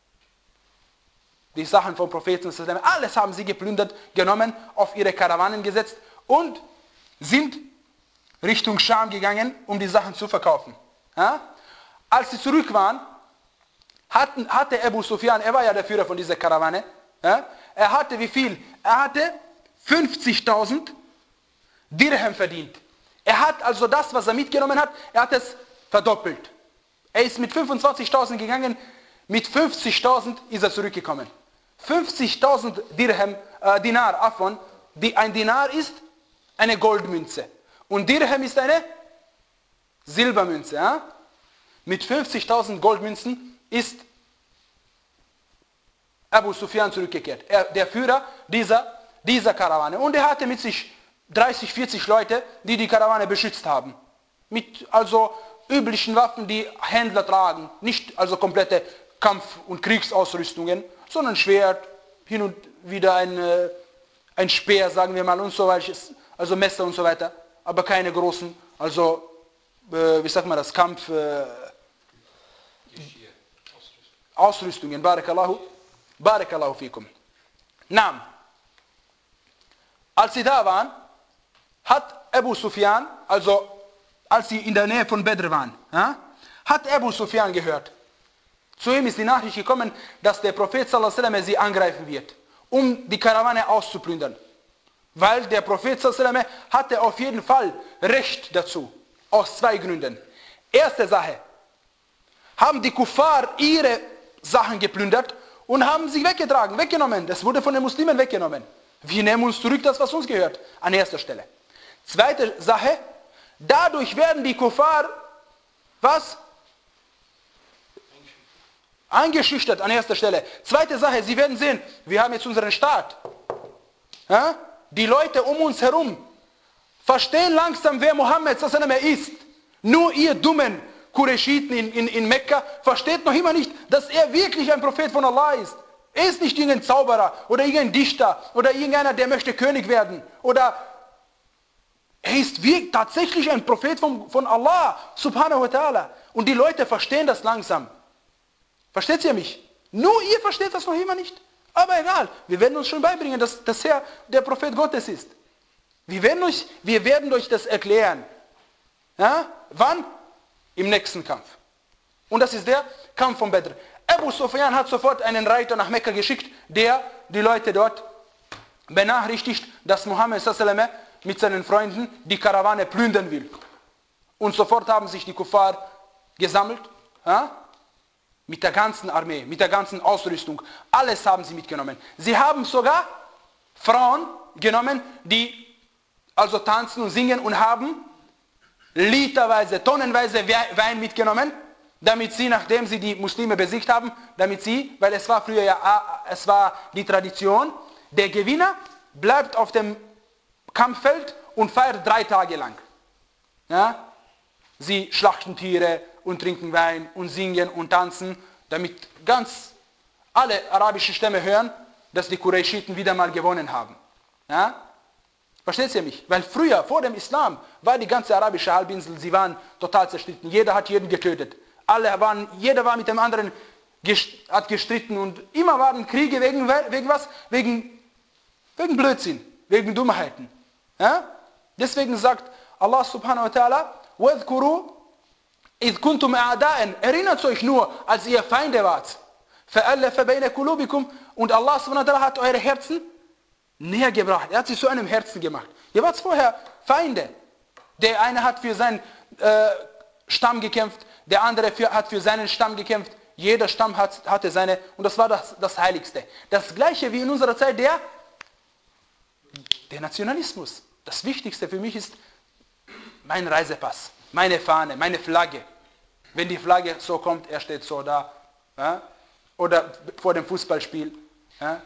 Die Sachen vom Propheten, alles haben sie geplündert, genommen, auf ihre Karawanen gesetzt und sind Richtung Scham gegangen, um die Sachen zu verkaufen. Ja? Als sie zurück waren, hatten, hatte Abu Sufyan, er war ja der Führer von dieser Karawane, ja? Er hatte wie viel? Er hatte fünfzigtausend Dirham verdient. Er hat also das, was er mitgenommen hat, er hat es verdoppelt. Er ist mit fünfundzwanzigtausend gegangen, mit fünfzigtausend ist er zurückgekommen. fünfzigtausend Dirham, äh, Dinar, Afon, die, ein Dinar ist eine Goldmünze. Und Dirham ist eine Silbermünze. Ja? Mit fünfzigtausend Goldmünzen ist Abu Sufyan zurückgekehrt. Er, der Führer dieser, dieser Karawane. Und er hatte mit sich dreißig, vierzig Leute, die die Karawane beschützt haben. Mit also üblichen Waffen, die Händler tragen. Nicht also komplette Kampf- und Kriegsausrüstungen, sondern Schwert, hin und wieder ein, äh, ein Speer, sagen wir mal, und so weiter. Also Messer und so weiter. Aber keine großen, also, äh, wie sagt man das, Kampf... Äh, Ausrüstungen. Barakallahu. Barakallahu fikum. Naam. Als sie da waren, hat Abu Sufyan, also als sie in der Nähe von Badr waren, ja, hat Abu Sufyan gehört, Zu ihm ist die Nachricht gekommen, dass der Prophet sallallahu alaihi wasallam sie angreifen wird, um die Karawane auszuplündern. Weil der Prophet sallallahu alaihi wasallam hatte auf jeden Fall Recht dazu. Aus zwei Gründen. Erste Sache. Haben die Kuffar ihre Sachen geplündert und haben sie weggetragen, weggenommen. Das wurde von den Muslimen weggenommen. Wir nehmen uns zurück das, was uns gehört. An erster Stelle. Zweite Sache. Dadurch werden die Kuffar, was? Eingeschüchtert an erster Stelle. Zweite Sache, sie werden sehen, wir haben jetzt unseren Staat. Ja? Die Leute um uns herum verstehen langsam, wer Mohammed sallallahu alaihi wasallam ist. Nur ihr dummen Qurayshiten in, in, in Mekka versteht noch immer nicht, dass er wirklich ein Prophet von Allah ist. Er ist nicht irgendein Zauberer oder irgendein Dichter oder irgendeiner, der möchte König werden. Oder er ist wirklich tatsächlich ein Prophet von, von Allah, subhanahu wa ta'ala. Und die Leute verstehen das langsam. Versteht ihr mich? Nur ihr versteht das noch immer nicht. Aber egal, wir werden uns schon beibringen, dass, dass er der Prophet Gottes ist. Wir werden euch, wir werden euch das erklären. Ja? Wann? Im nächsten Kampf. Und das ist der Kampf von Badr. Abu Sufyan hat sofort einen Reiter nach Mekka geschickt, der die Leute dort benachrichtigt, dass Mohammed sallallahu alaihi wasallam mit seinen Freunden die Karawane plündern will. Und sofort haben sich die Kuffar gesammelt, ja? Mit der ganzen Armee, mit der ganzen Ausrüstung. Alles haben sie mitgenommen. Sie haben sogar Frauen genommen, die also tanzen und singen und haben literweise, tonnenweise Wein mitgenommen, damit sie, nachdem sie die Muslime besiegt haben, damit sie, weil es war früher ja, es war die Tradition, der Gewinner bleibt auf dem Kampffeld und feiert drei Tage lang. Ja? Sie schlachten Tiere und trinken Wein und singen und tanzen, damit ganz alle arabischen Stämme hören, dass die Qurayshiten wieder mal gewonnen haben. Ja? Versteht ihr mich? Weil früher, vor dem Islam, war die ganze arabische Halbinsel, sie waren total zerstritten. Jeder hat jeden getötet. Alle waren, jeder war mit dem anderen gest, hat gestritten und immer waren Kriege wegen, wegen was? Wegen, wegen Blödsinn, wegen Dummheiten. Ja? Deswegen sagt Allah subhanahu wa ta'ala, وَاذْكُرُوا إِذْ كُنْتُمْ أَعْدَاءً. Erinnert euch nur, als ihr Feinde wart. فَأَلَّفَ بَيْنَ قُلُوبِكُمْ. Und Allah subhanahu wa ta'ala hat eure Herzen näher gebracht. Er hat sie zu einem Herzen gemacht. Ihr wart vorher Feinde. Der eine hat für seinen äh, Stamm gekämpft, der andere für, hat für seinen Stamm gekämpft. Jeder Stamm hat, hatte seine, und das war das, das Heiligste. Das gleiche wie in unserer Zeit der, der Nationalismus. Das Wichtigste für mich ist mein Reisepass, meine Fahne, meine Flagge. Wenn die Flagge so kommt, er steht so da. Ja? Oder vor dem Fußballspiel. Ja?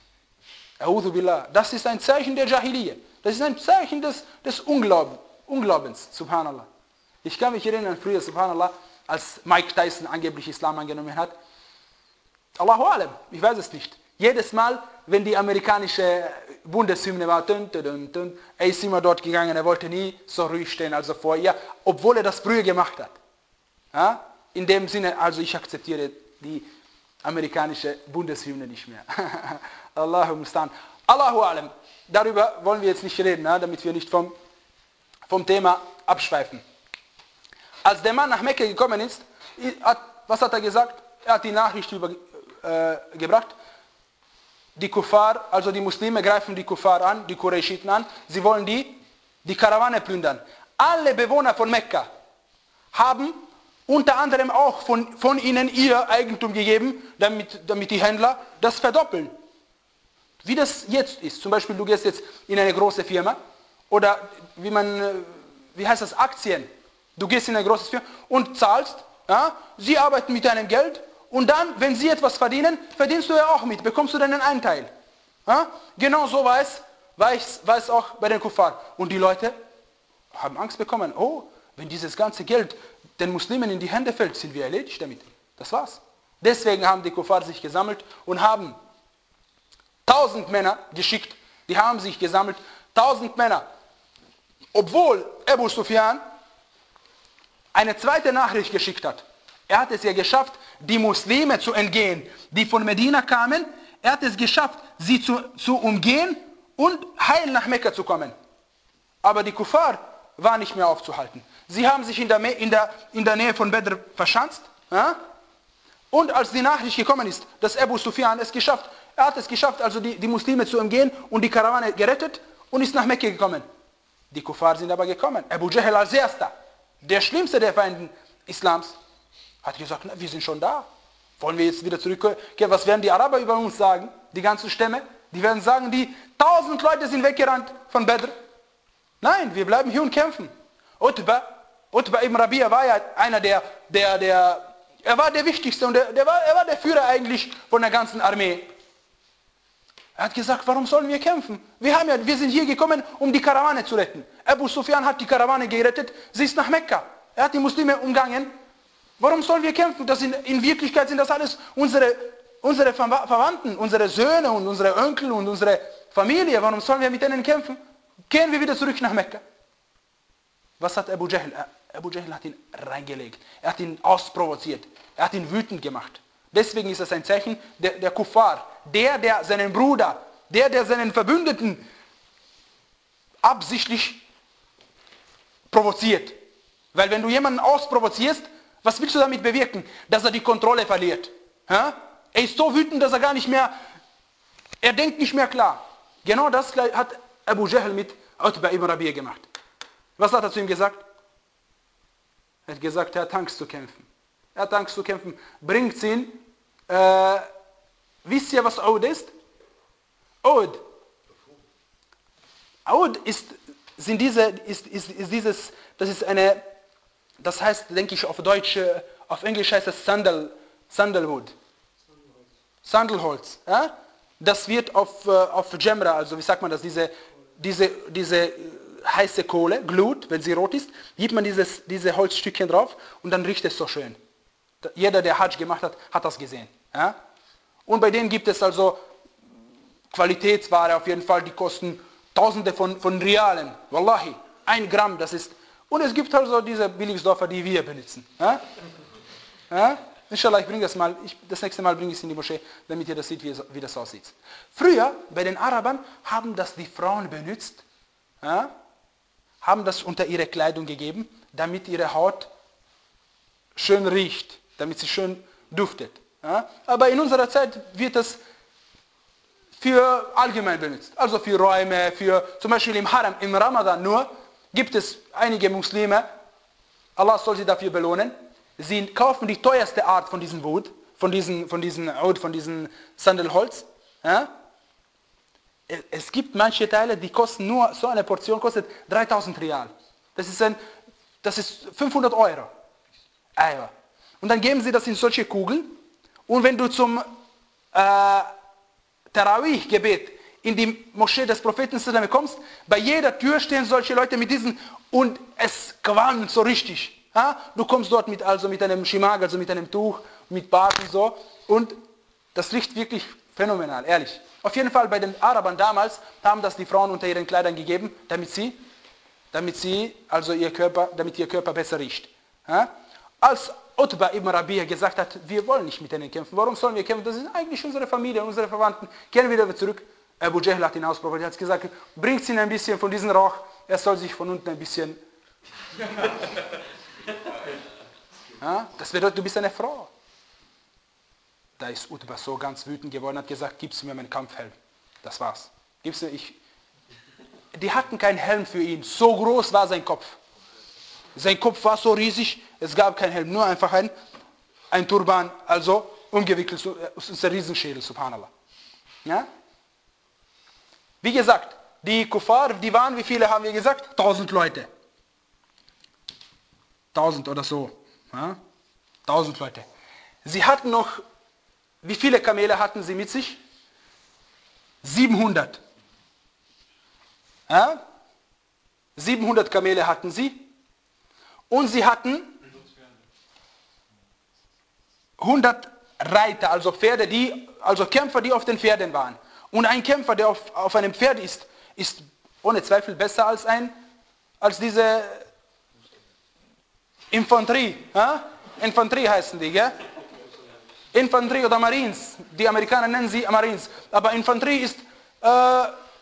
Das ist ein Zeichen der Jahiliyyah. Das ist ein Zeichen des, des Unglaub, Unglaubens, subhanallah. Ich kann mich erinnern, früher, subhanallah, als Mike Tyson angeblich Islam angenommen hat. Allahu alam, ich weiß es nicht. Jedes Mal, wenn die amerikanische Bundeshymne war, dun, dun, dun, er ist immer dort gegangen, er wollte nie so ruhig stehen, also vor ihr, obwohl er das früher gemacht hat. Ja? In dem Sinne, also ich akzeptiere die amerikanische Bundeshymne nicht mehr. Allahu mustan. Allahu alam. Darüber wollen wir jetzt nicht reden, ja, damit wir nicht vom, vom Thema abschweifen. Als der Mann nach Mekka gekommen ist, hat, was hat er gesagt? Er hat die Nachricht übergebracht. Äh, die Kuffar, also die Muslime greifen die Kuffar an, die Qurayshiten an. Sie wollen die, die Karawane plündern. Alle Bewohner von Mekka haben unter anderem auch von, von ihnen ihr Eigentum gegeben, damit, damit die Händler das verdoppeln. Wie das jetzt ist. Zum Beispiel, du gehst jetzt in eine große Firma oder wie man, wie heißt das, Aktien. Du gehst in eine große Firma und zahlst, ja, sie arbeiten mit deinem Geld und dann, wenn sie etwas verdienen, verdienst du ja auch mit, bekommst du deinen Anteil. Ja? Genau so war es, war es, war es auch bei den Kuffar. Und die Leute haben Angst bekommen, oh, wenn dieses ganze Geld den Muslimen in die Hände fällt, sind wir erledigt damit. Das war's. Deswegen haben die Kuffar sich gesammelt und haben tausend Männer geschickt, die haben sich gesammelt, tausend Männer. Obwohl Abu Sufyan eine zweite Nachricht geschickt hat. Er hat es ja geschafft, die Muslime zu entgehen, die von Medina kamen. Er hat es geschafft, sie zu, zu umgehen und heil nach Mekka zu kommen. Aber die Kuffar war nicht mehr aufzuhalten. Sie haben sich in der, in der, in der Nähe von Badr verschanzt. Ja? Und als die Nachricht gekommen ist, dass Abu Sufyan es geschafft, er hat es geschafft, also die, die Muslime zu umgehen und die Karawane gerettet und ist nach Mekka gekommen. Die Kuffar sind aber gekommen. Abu Jahl als erster, der schlimmste der Feinde Islams, hat gesagt, na, wir sind schon da. Wollen wir jetzt wieder zurückkehren? Was werden die Araber über uns sagen? Die ganzen Stämme? Die werden sagen, die tausend Leute sind weggerannt von Badr. Nein, wir bleiben hier und kämpfen. Utba, Utba ibn Rabi'a war ja einer der, der, der, er war der Wichtigste und der, der war, er war der Führer eigentlich von der ganzen Armee. Er hat gesagt, warum sollen wir kämpfen? Wir, haben ja, wir sind hier gekommen, um die Karawane zu retten. Abu Sufyan hat die Karawane gerettet, sie ist nach Mekka. Er hat die Muslime umgangen. Warum sollen wir kämpfen? Das sind, in Wirklichkeit sind das alles unsere, unsere Verwandten, unsere Söhne und unsere Onkel und unsere Familie. Warum sollen wir mit denen kämpfen? Gehen wir wieder zurück nach Mekka. Was hat Abu Jahl? Abu Jahl hat ihn reingelegt. Er hat ihn ausprovoziert. Er hat ihn wütend gemacht. Deswegen ist es ein Zeichen der, der Kuffar. Der, der seinen Bruder, der, der seinen Verbündeten absichtlich provoziert. Weil wenn du jemanden ausprovozierst, was willst du damit bewirken? Dass er die Kontrolle verliert. Ja? Er ist so wütend, dass er gar nicht mehr, er denkt nicht mehr klar. Genau das hat Abu Jahl mit Utba ibn Rabi'a gemacht. Was hat er zu ihm gesagt? Er hat gesagt, er hat Angst zu kämpfen. Er hat Angst zu kämpfen. Bringt ihn, äh, wisst ihr, was Ud ist? Ud. Ud ist, sind diese, ist, ist, ist dieses, das ist eine, das heißt, denke ich, auf Deutsch, auf Englisch heißt es Sandal, Sandalwood. Sandelholz. Ja? Das wird auf, auf Jamra, also wie sagt man das, diese, diese, diese heiße Kohle, Glut, wenn sie rot ist, gibt man dieses, diese Holzstückchen drauf und dann riecht es so schön. Jeder, der Hajj gemacht hat, hat das gesehen. Ja? Und bei denen gibt es also Qualitätsware auf jeden Fall, die kosten Tausende von, von Realen. Wallahi, ein Gramm, das ist. Und es gibt also diese Billigstoffe, die wir benutzen. Ja? Ja? Inshallah, ich bringe das mal, ich, das nächste Mal bringe ich es in die Moschee, damit ihr das seht, wie, es, wie das aussieht. Früher, bei den Arabern, haben das die Frauen benutzt, ja? Haben das unter ihre Kleidung gegeben, damit ihre Haut schön riecht, damit sie schön duftet. Ja? Aber in unserer Zeit wird das für allgemein benutzt. Also für Räume, für zum Beispiel im Haram, im Ramadan nur, gibt es einige Muslime, Allah soll sie dafür belohnen, sie kaufen die teuerste Art von diesem Wood, von diesem, von diesem Ud, von diesem Sandelholz. Ja? Es gibt manche Teile, die kosten nur, so eine Portion kostet dreitausend Rial. Das ist, ein, das ist fünfhundert Euro. Eiwa. Und dann geben sie das in solche Kugeln. Und wenn du zum äh, Tarawih-Gebet in die Moschee des Propheten kommst, bei jeder Tür stehen solche Leute mit diesen und es qualmt so richtig. Ja? Du kommst dort mit, also mit einem Schimag, also mit einem Tuch, mit Bart und so. Und das riecht wirklich phänomenal, ehrlich. Auf jeden Fall bei den Arabern damals haben das die Frauen unter ihren Kleidern gegeben, damit sie, damit sie, also ihr Körper, damit ihr Körper besser riecht. Ja? Als Utba ibn Rabi'a gesagt hat, wir wollen nicht mit denen kämpfen, warum sollen wir kämpfen? Das ist eigentlich unsere Familie, unsere Verwandten. Gehen wir wieder zurück. Abu Jahl hat ihn ausprobiert, er hat gesagt, bringt ihn ein bisschen von diesem Rauch, er soll sich von unten ein bisschen... Ja? Das bedeutet, du bist eine Frau. Da ist Utba so ganz wütend geworden, hat gesagt, gib's mir meinen Kampfhelm. Das war's. Gib's mir, ich. Die hatten keinen Helm für ihn. So groß war sein Kopf. Sein Kopf war so riesig, es gab keinen Helm, nur einfach ein, ein Turban, also umgewickelt, es ist ein Riesenschädel, subhanallah. Ja? Wie gesagt, die Kuffar, die waren, wie viele haben wir gesagt? Tausend Leute. Tausend oder so. Ja? Tausend Leute. Sie hatten noch, wie viele Kamele hatten sie mit sich? siebenhundert. Ja? siebenhundert Kamele hatten sie. Und sie hatten hundert Reiter, also Pferde, die, also Kämpfer, die auf den Pferden waren. Und ein Kämpfer, der auf, auf einem Pferd ist, ist ohne Zweifel besser als, ein, als diese Infanterie. Ja? Infanterie heißen die, gell? Infanterie oder Marines. Die Amerikaner nennen sie Marines. Aber Infanterie ist... Äh,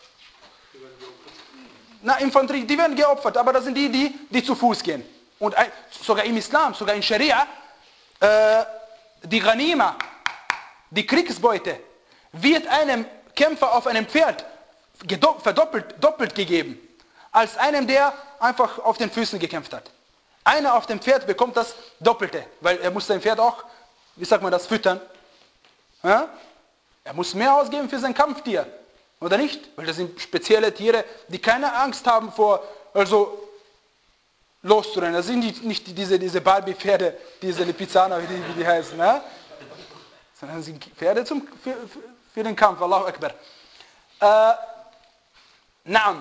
na, Infanterie, die werden geopfert, aber das sind die, die, die zu Fuß gehen. Und ein, sogar im Islam, sogar in Scharia, äh, die Ghanima, die Kriegsbeute, wird einem Kämpfer auf einem Pferd verdoppelt doppelt gegeben, als einem, der einfach auf den Füßen gekämpft hat. Einer auf dem Pferd bekommt das Doppelte, weil er muss sein Pferd auch, wie sagt man das, füttern. Ja? Er muss mehr ausgeben für sein Kampftier, oder nicht? Weil das sind spezielle Tiere, die keine Angst haben vor, also loszurennen. Das sind die, nicht diese, diese Barbie-Pferde, diese Lipizzaner, wie die, wie die heißen, ja? Sondern das sind Pferde zum, für, für, für den Kampf. Allahu Akbar. Äh, Naam.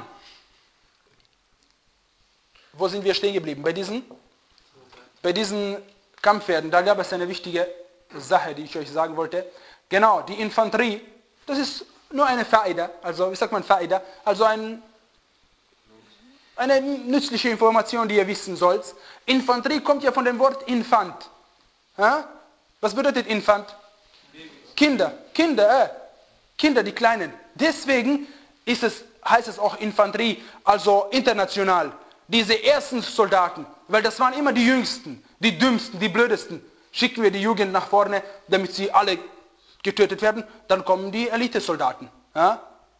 Wo sind wir stehen geblieben? Bei diesen, bei diesen Kampfpferden, da gab es eine wichtige Sache, die ich euch sagen wollte. Genau, die Infanterie, das ist nur eine Faida, also wie sagt man Faida, also ein, eine nützliche Information, die ihr wissen sollt. Infanterie kommt ja von dem Wort Infant. Ja? Was bedeutet Infant? Kinder, Kinder, äh, Kinder, die Kleinen. Deswegen ist es, heißt es auch Infanterie, also international. Diese ersten Soldaten, weil das waren immer die Jüngsten, die Dümmsten, die Blödesten. Schicken wir die Jugend nach vorne, damit sie alle getötet werden, dann kommen die Elitesoldaten. Ja?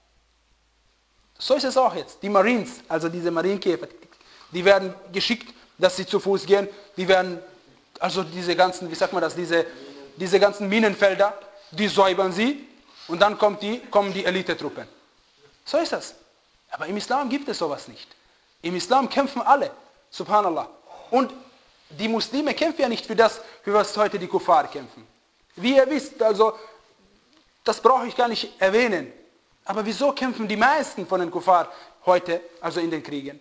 So ist es auch jetzt. Die Marines, also diese Marinekäfer, die werden geschickt, dass sie zu Fuß gehen. Die werden, also diese ganzen, wie sagt man das, diese, diese ganzen Minenfelder, die säubern sie und dann kommt die, kommen die Elitetruppen. So ist das. Aber im Islam gibt es sowas nicht. Im Islam kämpfen alle, subhanallah. Und die Muslime kämpfen ja nicht für das, für was heute die Kuffar kämpfen. Wie ihr wisst, also, das brauche ich gar nicht erwähnen. Aber wieso kämpfen die meisten von den Kuffar heute, also in den Kriegen?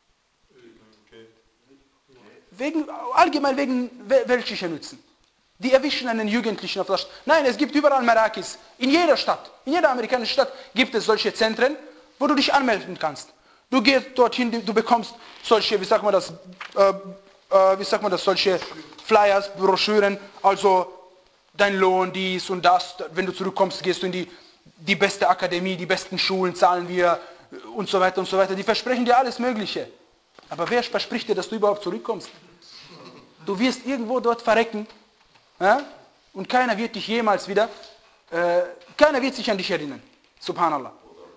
Wegen, allgemein wegen weltlicher Nützen. Die erwischen einen Jugendlichen auf das. Nein, es gibt überall Marakis. In jeder Stadt, in jeder amerikanischen Stadt gibt es solche Zentren, wo du dich anmelden kannst. Du gehst dorthin, du bekommst solche, wie sagt man das, äh, äh, wie sagt man das, solche Flyers, Broschüren, also dein Lohn, dies und das. Wenn du zurückkommst, gehst du in die, die beste Akademie, die besten Schulen zahlen wir und so weiter und so weiter. Die versprechen dir alles Mögliche. Aber wer verspricht dir, dass du überhaupt zurückkommst? Du wirst irgendwo dort verrecken, ja? Und keiner wird dich jemals wieder, äh, keiner wird sich an dich erinnern. Subhanallah.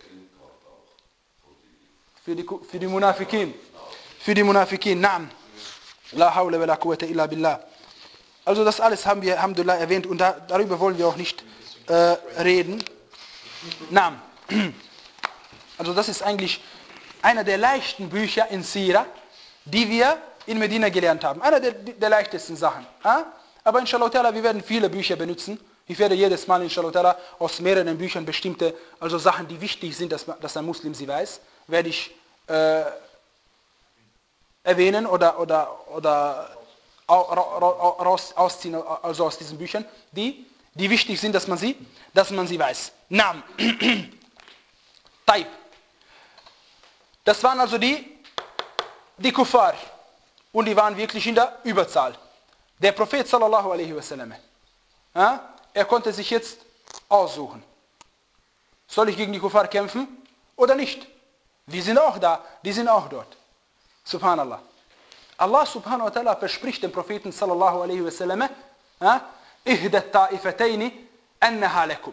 Für die, für die Munafikin. Für die Munafikin, naam. La hawla wa la quwwata illa billah. Also das alles haben wir, alhamdulillah, erwähnt und da, darüber wollen wir auch nicht äh, reden. Naam. Also das ist eigentlich einer der leichten Bücher in Sira, die wir in Medina gelernt haben. Einer der, der leichtesten Sachen. Ja? Aber inshallah, wir werden viele Bücher benutzen. Ich werde jedes Mal inshallah aus mehreren Büchern bestimmte, also Sachen, die wichtig sind, dass, dass ein Muslim sie weiß, werde ich äh, erwähnen oder, oder, oder raus, ausziehen, also aus diesen Büchern, die, die wichtig sind, dass man sie, dass man sie weiß. Naam. Taib. Das waren also die, die Kuffar. Und die waren wirklich in der Überzahl. Der Prophet sallallahu alaihi wasallam, ja, er konnte sich jetzt aussuchen. Soll ich gegen die Kuffar kämpfen oder nicht? Wir sind auch da, die sind auch dort. Subhanallah. Allah subhanahu wa ta'ala verspricht dem Propheten sallallahu alaihi wasallam, ihdat ta'ifataini annaha lakum.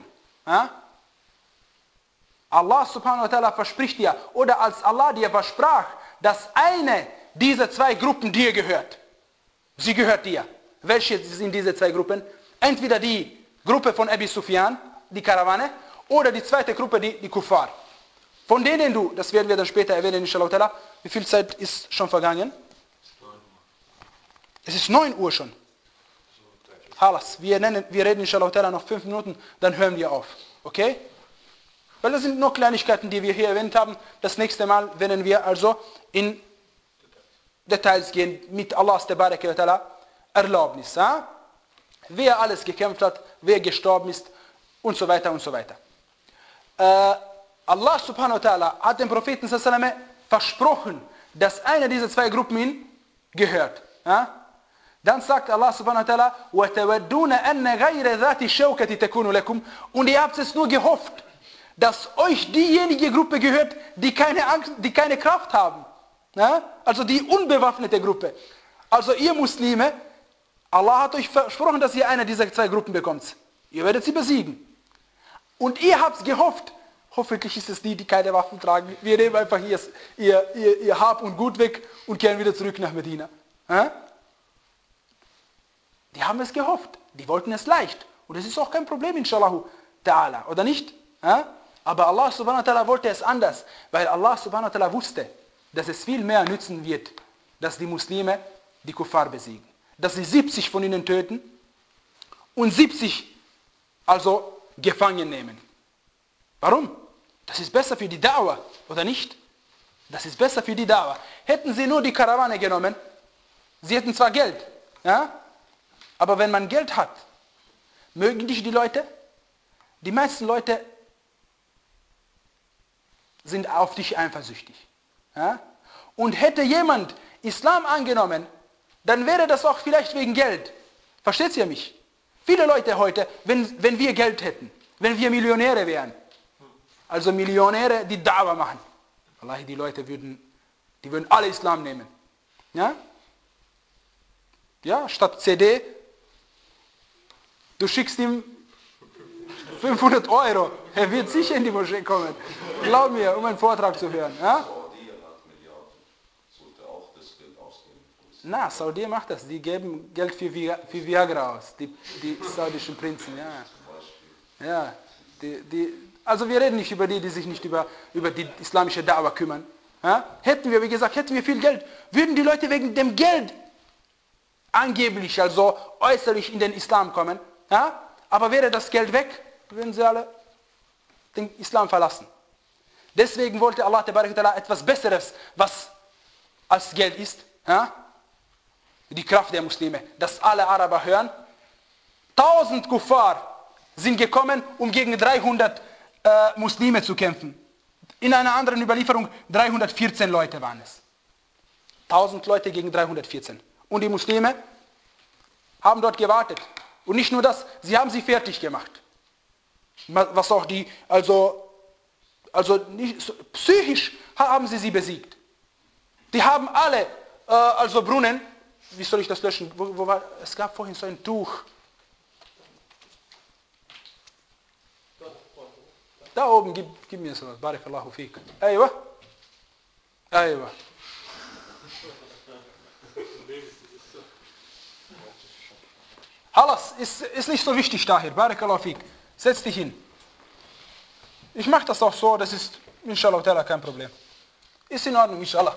Allah subhanahu wa ta'ala verspricht dir, oder als Allah dir versprach, dass eine dieser zwei Gruppen dir gehört. Sie gehört dir. Welche sind diese zwei Gruppen? Entweder die Gruppe von Abi Sufyan, die Karawane, oder die zweite Gruppe, die, die Kuffar. Von denen du, das werden wir dann später erwähnen, inshallah, wie viel Zeit ist schon vergangen? Es ist neun Uhr schon. Halas, wir, nennen, wir reden inshallah noch fünf Minuten, dann hören wir auf. Okay? Weil das sind nur Kleinigkeiten, die wir hier erwähnt haben. Das nächste Mal werden wir also in Details gehen mit Allahs Tabaraka wa Ta'ala Erlaubnis. Ja? Wer alles gekämpft hat, wer gestorben ist und so weiter und so weiter. Äh, Allah subhanahu wa ta'ala hat dem Propheten sallallahu versprochen, dass eine dieser zwei Gruppen ihn gehört. Ja? Dann sagt Allah subhanahu wa ta'ala وَتَوَدُّونَ أَنَّ غَيْرَ ذَاتِ الشَّوْكَةِ تَكُونُ لَكُمْ. Und ihr habt es nur gehofft, dass euch diejenige Gruppe gehört, die keine Angst, die keine Kraft haben. Ja? Also die unbewaffnete Gruppe. Also ihr Muslime Allah hat euch versprochen, dass ihr eine dieser zwei Gruppen bekommt. Ihr werdet sie besiegen. Und ihr habt gehofft, hoffentlich ist es die, die keine Waffen tragen. Wir nehmen einfach ihr, ihr, ihr, ihr Hab und Gut weg und kehren wieder zurück nach Medina. Ja? Die haben es gehofft. Die wollten es leicht. Und es ist auch kein Problem, inshallah ta'ala. Oder nicht? Ja? Aber Allah subhanahu wa ta'ala wollte es anders. Weil Allah subhanahu wa ta'ala wusste, dass es viel mehr nützen wird, dass die Muslime die Kuffar besiegen. Dass sie siebzig von ihnen töten und siebzig also gefangen nehmen. Warum? Das ist besser für die Dauer, oder nicht? Das ist besser für die Dauer. Hätten sie nur die Karawane genommen, sie hätten zwar Geld, ja, aber wenn man Geld hat, mögen dich die Leute? Die meisten Leute sind auf dich eifersüchtig. Ja? Und hätte jemand Islam angenommen, dann wäre das auch vielleicht wegen Geld. Versteht ihr mich? Viele Leute heute, wenn, wenn wir Geld hätten, wenn wir Millionäre wären, also Millionäre, die Da'wah machen, wallahi, die Leute würden, die würden alle Islam nehmen. Ja? Ja, statt C D, du schickst ihm fünfhundert Euro, er wird sicher in die Moschee kommen. Glaub mir, um einen Vortrag zu hören. Ja? Na, Saudi macht das. Die geben Geld für, Vi- für Viagra aus. Die, die saudischen Prinzen. Ja. Ja. Die, die, also wir reden nicht über die, die sich nicht über, über die islamische Da'wah kümmern. Ja? Hätten wir, wie gesagt, hätten wir viel Geld, würden die Leute wegen dem Geld angeblich, also äußerlich in den Islam kommen. Ja? Aber wäre das Geld weg, würden sie alle den Islam verlassen. Deswegen wollte Allah etwas Besseres, was als Geld ist. Ja? Die Kraft der Muslime, dass alle Araber hören. Tausend Kuffar sind gekommen, um gegen dreihundert äh, Muslime zu kämpfen. In einer anderen Überlieferung dreihundertvierzehn Leute waren es. Tausend Leute gegen dreihundertvierzehn. Und die Muslime haben dort gewartet. Und nicht nur das, sie haben sie fertig gemacht. Was auch die, also, also nicht, psychisch haben sie sie besiegt. Die haben alle, äh, also Brunnen, wie soll ich das löschen? Wo, wo war, es gab vorhin so ein Tuch. Da oben, gib, gib mir so was. Barakallahu fik. Aywa. Aywa. Halas, ist, ist nicht so wichtig daher. Barakallahu fik. Setz dich hin. Ich mache das auch so, das ist inshallah ta'ala kein Problem. Ist in Ordnung, inshallah.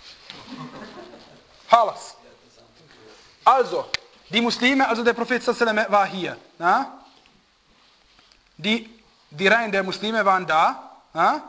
Halas. Also, die Muslime, also der Prophet sallallahu alaihi wasallam war hier. Ja? Die, die Reihen der Muslime waren da. Ja?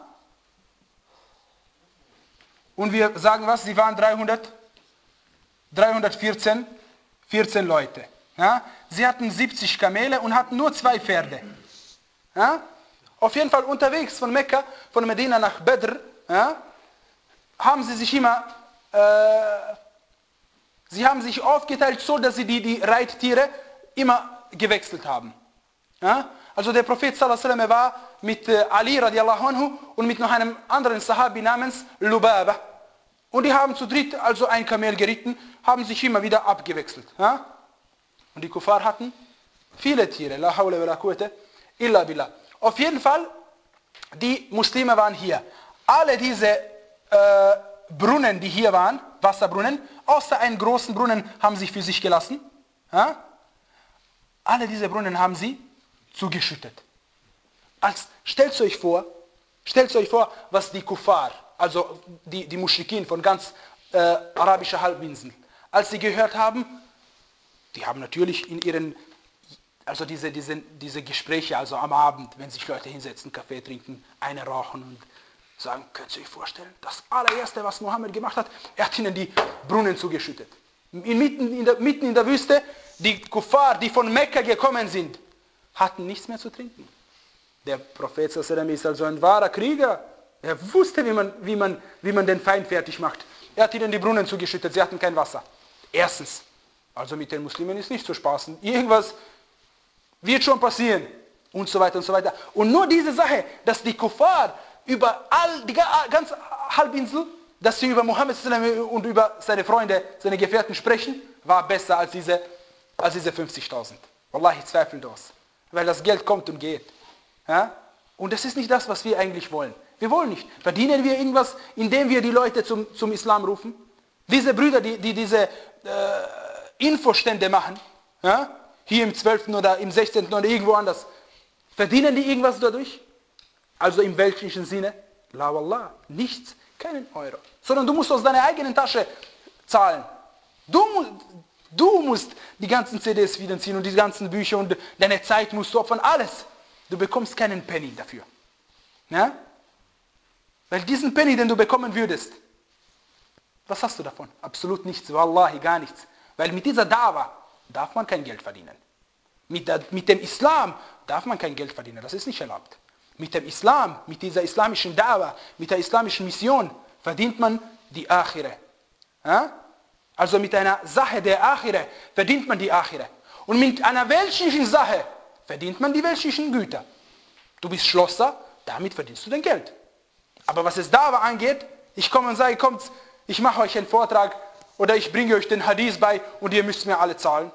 Und wir sagen was, sie waren dreihundert, dreihundertvierzehn vierzehn Leute. Ja? Sie hatten siebzig Kamele und hatten nur zwei Pferde. Ja? Auf jeden Fall unterwegs von Mekka, von Medina nach Badr, ja? haben sie sich immer... Äh, Sie haben sich aufgeteilt, so dass sie die, die Reittiere immer gewechselt haben. Ja? Also der Prophet sallallahu alaihi wasallam war mit äh, Ali radiallahu anhu und mit noch einem anderen Sahabi namens Lubaba. Und die haben zu dritt also ein Kamel geritten, haben sich immer wieder abgewechselt. Ja? Und die Kuffar hatten viele Tiere. La hawla wa la quwwata illa billah. Auf jeden Fall, die Muslime waren hier. Alle diese äh, Brunnen, die hier waren, Wasserbrunnen, außer einen großen Brunnen haben sie für sich gelassen. Ja? Alle diese Brunnen haben sie zugeschüttet. Als, stellt euch vor, stellt euch vor, was die Kuffar, also die, die Muschrikin von ganz äh, arabischer Halbinsel, als sie gehört haben, die haben natürlich in ihren, also diese, diese, diese Gespräche, also am Abend, wenn sich Leute hinsetzen, Kaffee trinken, eine rauchen und sagen, könnt ihr euch vorstellen, das allererste, was Mohammed gemacht hat, er hat ihnen die Brunnen zugeschüttet. Mitten in der, mitten in der Wüste, die Kuffar, die von Mekka gekommen sind, hatten nichts mehr zu trinken. Der Prophet sallallahu alaihi wasallam ist also ein wahrer Krieger. Er wusste, wie man, wie, man, wie man den Feind fertig macht. Er hat ihnen die Brunnen zugeschüttet, sie hatten kein Wasser. Erstens, also mit den Muslimen ist nicht zu spaßen. Irgendwas wird schon passieren. Und so weiter und so weiter. Und nur diese Sache, dass die Kuffar über all, die ganze Halbinsel, dass sie über Mohammed und über seine Freunde, seine Gefährten sprechen, war besser als diese als diese fünfzigtausend. Wallahi, zweifellos. Weil das Geld kommt und geht. Ja? Und das ist nicht das, was wir eigentlich wollen. Wir wollen nicht. Verdienen wir irgendwas, indem wir die Leute zum, zum Islam rufen? Diese Brüder, die, die diese äh, Infostände machen, ja? Hier im zwölften oder im sechzehnten oder irgendwo anders, verdienen die irgendwas dadurch? Also im weltlichen Sinne? La wallah, nichts, keinen Euro. Sondern du musst aus deiner eigenen Tasche zahlen. Du, du musst die ganzen C Ds finanzieren und die ganzen Bücher und deine Zeit musst du opfern, alles. Du bekommst keinen Penny dafür. Ja? Weil diesen Penny, den du bekommen würdest, was hast du davon? Absolut nichts, wallahi, gar nichts. Weil mit dieser Dawa darf man kein Geld verdienen. Mit, der, mit dem Islam darf man kein Geld verdienen, das ist nicht erlaubt. Mit dem Islam, mit dieser islamischen Dawa, mit der islamischen Mission verdient man die Akhire. Ja? Also mit einer Sache der Akhire verdient man die Akhire. Und mit einer weltlichen Sache verdient man die weltlichen Güter. Du bist Schlosser, damit verdienst du dein Geld. Aber was es Dawa angeht, ich komme und sage, kommt, ich mache euch einen Vortrag oder ich bringe euch den Hadith bei und ihr müsst mir alle zahlen.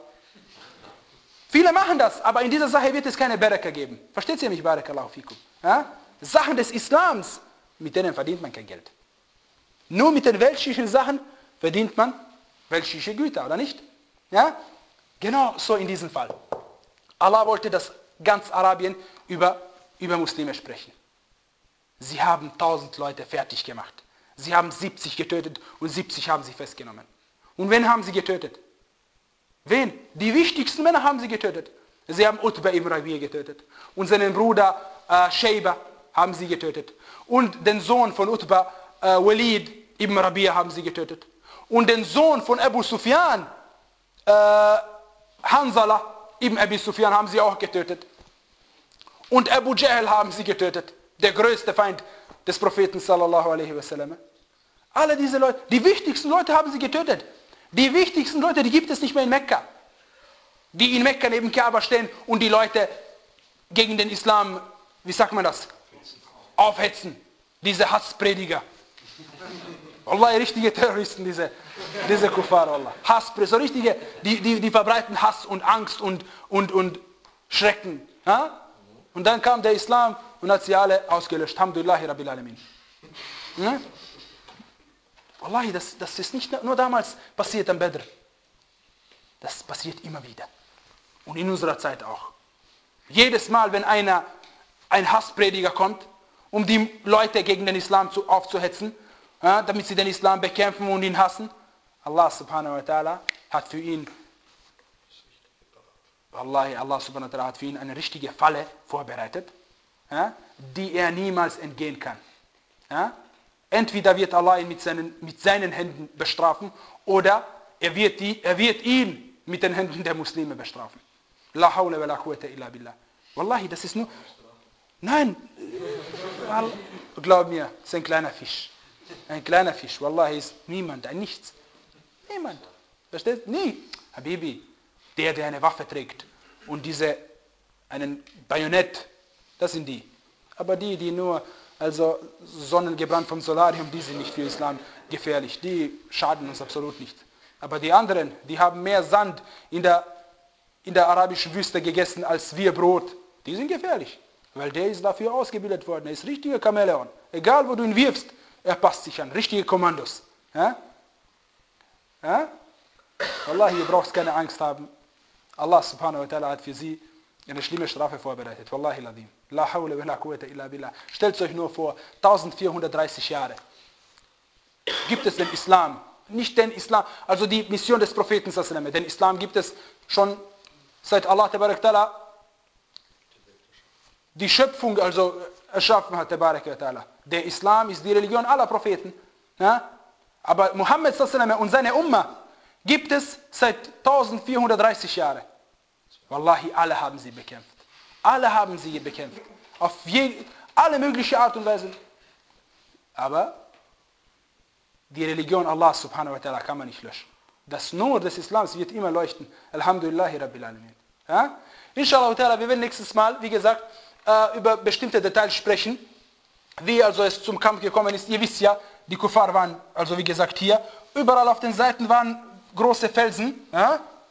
Viele machen das, aber in dieser Sache wird es keine Baraka geben. Versteht ihr mich, Barakallahu fikum? Ja? Sachen des Islams, mit denen verdient man kein Geld. Nur mit den weltlichen Sachen verdient man weltliche Güter, oder nicht? Ja? Genau so in diesem Fall. Allah wollte, dass ganz Arabien über, über Muslime sprechen. Sie haben tausend Leute fertig gemacht. Sie haben siebzig getötet und siebzig haben sie festgenommen. Und wen haben sie getötet? Wen? Die wichtigsten Männer haben sie getötet. Sie haben Utba ibn Rabi'a getötet. Und seinen Bruder äh, Shayba haben sie getötet. Und den Sohn von Utba, äh, Walid ibn Rabi'a, haben sie getötet. Und den Sohn von Abu Sufyan, äh, Hanzala ibn Abi Sufyan, haben sie auch getötet. Und Abu Jahl haben sie getötet. Der größte Feind des Propheten sallallahu alaihi wasallam. Alle diese Leute, die wichtigsten Leute haben sie getötet. Die wichtigsten Leute, die gibt es nicht mehr in Mekka. Die in Mekka neben Kaaba stehen und die Leute gegen den Islam, wie sagt man das? Aufhetzen. Diese Hassprediger. Wallahi, richtige Terroristen, diese, diese Kuffar, Wallah. Hassprediger, so richtige, die, die, die verbreiten Hass und Angst und, und, und Schrecken. Ja? Und dann kam der Islam und hat sie alle ausgelöscht. Alhamdulillahi Rabbil Alamin. Ja? Wallahi, das, das ist nicht nur damals passiert am Badr. Das passiert immer wieder. Und in unserer Zeit auch. Jedes Mal, wenn einer, ein Hassprediger kommt, um die Leute gegen den Islam zu, aufzuhetzen, ja, damit sie den Islam bekämpfen und ihn hassen, Allah subhanahu wa ta'ala hat für ihn Wallahi, Allah subhanahu wa ta'ala hat für ihn eine richtige Falle vorbereitet, ja, die er niemals entgehen kann. Ja? Entweder wird Allah ihn mit seinen, mit seinen Händen bestrafen oder er wird, die, er wird ihn mit den Händen der Muslime bestrafen. La hawla wa la quwwata illa billah. Wallahi, das ist nur... Nein, glaub mir, es ist ein kleiner Fisch. Ein kleiner Fisch. Wallahi ist niemand, ein Nichts. Niemand. Verstehst du? Nie. Habibi, der, der eine Waffe trägt und diese, einen Bajonett, das sind die. Aber die, die nur... Also sonnengebrannt vom Solarium, die sind nicht für Islam gefährlich. Die schaden uns absolut nicht. Aber die anderen, die haben mehr Sand in der, in der arabischen Wüste gegessen als wir Brot. Die sind gefährlich. Weil der ist dafür ausgebildet worden. Er ist richtiger Chamäleon. Egal wo du ihn wirfst, er passt sich an. Richtige Kommandos. Ja? Ja? Wallahi, ihr braucht keine Angst haben. Allah subhanahu wa ta'ala hat für sie eine schlimme Strafe vorbereitet. Wallahi ladim. La hawla wa la quwwata illa billah. Stellt euch nur vor, eintausendvierhundertdreißig Jahre gibt es den Islam. Nicht den Islam, also die Mission des Propheten sallallahu alaihi wasallam. Den Islam gibt es schon seit Allah tabarak ta'ala die Schöpfung also erschaffen hat, tabarak ta'ala. Der Islam ist die Religion aller Propheten. Ja? Aber Muhammad sallallahu alaihi wasallam und seine Umma gibt es seit eintausendvierhundertdreißig Jahren. Wallahi, alle haben sie bekämpft. Alle haben sie bekämpft. Auf je, alle mögliche Art und Weise. Aber die Religion Allah subhanahu wa ta'ala kann man nicht löschen. Das Nur des Islams wird immer leuchten. Alhamdulillahi Rabbil Alamin. Ja? Inshallah ta'ala, wir werden nächstes Mal, wie gesagt, äh, über bestimmte Details sprechen. Wie also es zum Kampf gekommen ist. Ihr wisst ja, die Kuffar waren, also wie gesagt hier, überall auf den Seiten waren große Felsen. Ja?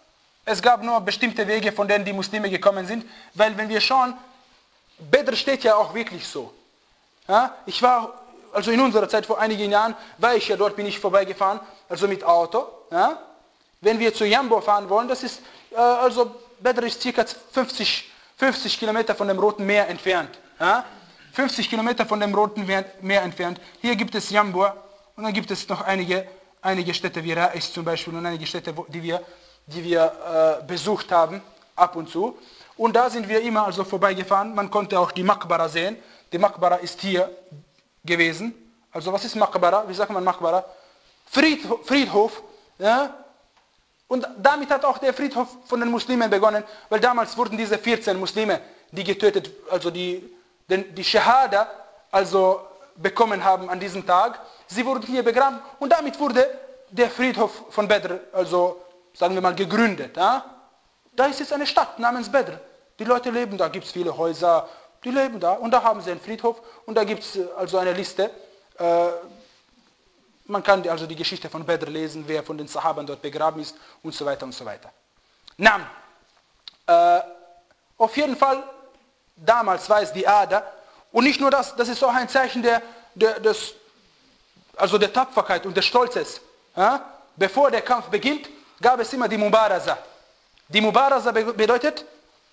es gab nur bestimmte Wege, von denen die Muslime gekommen sind, weil wenn wir schauen, Badr steht ja auch wirklich so. Ja, ich war, also in unserer Zeit vor einigen Jahren, war ich ja dort, bin ich vorbeigefahren, also mit Auto. Ja. Wenn wir zu Jambo fahren wollen, das ist, äh, also Badr ist circa fünfzig, fünfzig Kilometer von dem Roten Meer entfernt. Ja. fünfzig Kilometer von dem Roten Meer entfernt. Hier gibt es Jambo und dann gibt es noch einige, einige Städte wie Rais zum Beispiel und einige Städte, die wir, die wir äh, besucht haben, ab und zu. Und da sind wir immer also vorbeigefahren. Man konnte auch die Maqbara sehen. Die Maqbara ist hier gewesen. Also was ist Maqbara? Wie sagt man Maqbara? Friedhof. Friedhof ja? Und damit hat auch der Friedhof von den Muslimen begonnen, weil damals wurden diese vierzehn Muslime, die getötet, also die die Shahada also bekommen haben an diesem Tag, sie wurden hier begraben und damit wurde der Friedhof von Badr, also sagen wir mal, gegründet. Ja? Da ist jetzt eine Stadt namens Badr. Die Leute leben da, gibt es viele Häuser, die leben da und da haben sie einen Friedhof und da gibt es also eine Liste. Äh, man kann also die Geschichte von Badr lesen, wer von den Sahabern dort begraben ist und so weiter und so weiter. Na, äh, auf jeden Fall, damals war es die Ader und nicht nur das, das ist auch ein Zeichen der, der, des, also der Tapferkeit und des Stolzes. Ja? Bevor der Kampf beginnt, gab es immer die Mubaraza. Die Mubaraza bedeutet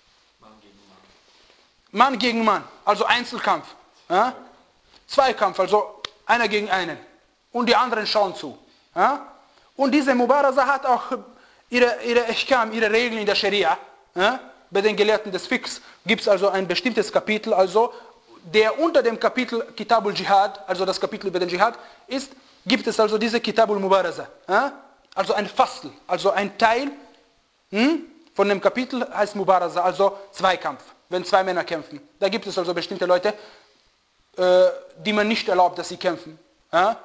Mann gegen Mann, also Einzelkampf. Ja? Zweikampf, also einer gegen einen. Und die anderen schauen zu. Ja? Und diese Mubaraza hat auch ihre, ihre Ihkam, ihre Regeln in der Scharia. Ja? Bei den Gelehrten des Fiqhs gibt es also ein bestimmtes Kapitel, also der unter dem Kapitel Kitabul Jihad, also das Kapitel über den Dschihad, ist, gibt es also diese Kitabul Mubaraza. Ja? Also ein Fasl, also ein Teil hm, von dem Kapitel heißt Mubaraza, also Zweikampf, wenn zwei Männer kämpfen. Da gibt es also bestimmte Leute, äh, die man nicht erlaubt, dass sie kämpfen. Ja?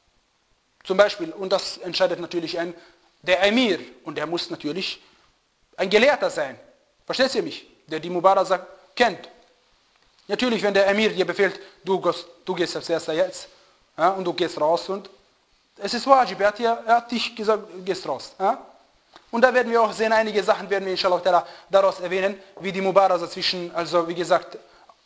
Zum Beispiel, und das entscheidet natürlich ein, der Emir, und der muss natürlich ein Gelehrter sein. Versteht ihr mich? Der die Mubaraza kennt. Natürlich, wenn der Emir dir befehlt, du gehst, du gehst als erster jetzt, ja, und du gehst raus, und es ist wajib, er hat, dir, er hat dich gesagt, gehst raus. Ja? Und da werden wir auch sehen, einige Sachen werden wir inshallah daraus erwähnen, wie die Mubaraza zwischen, also wie gesagt,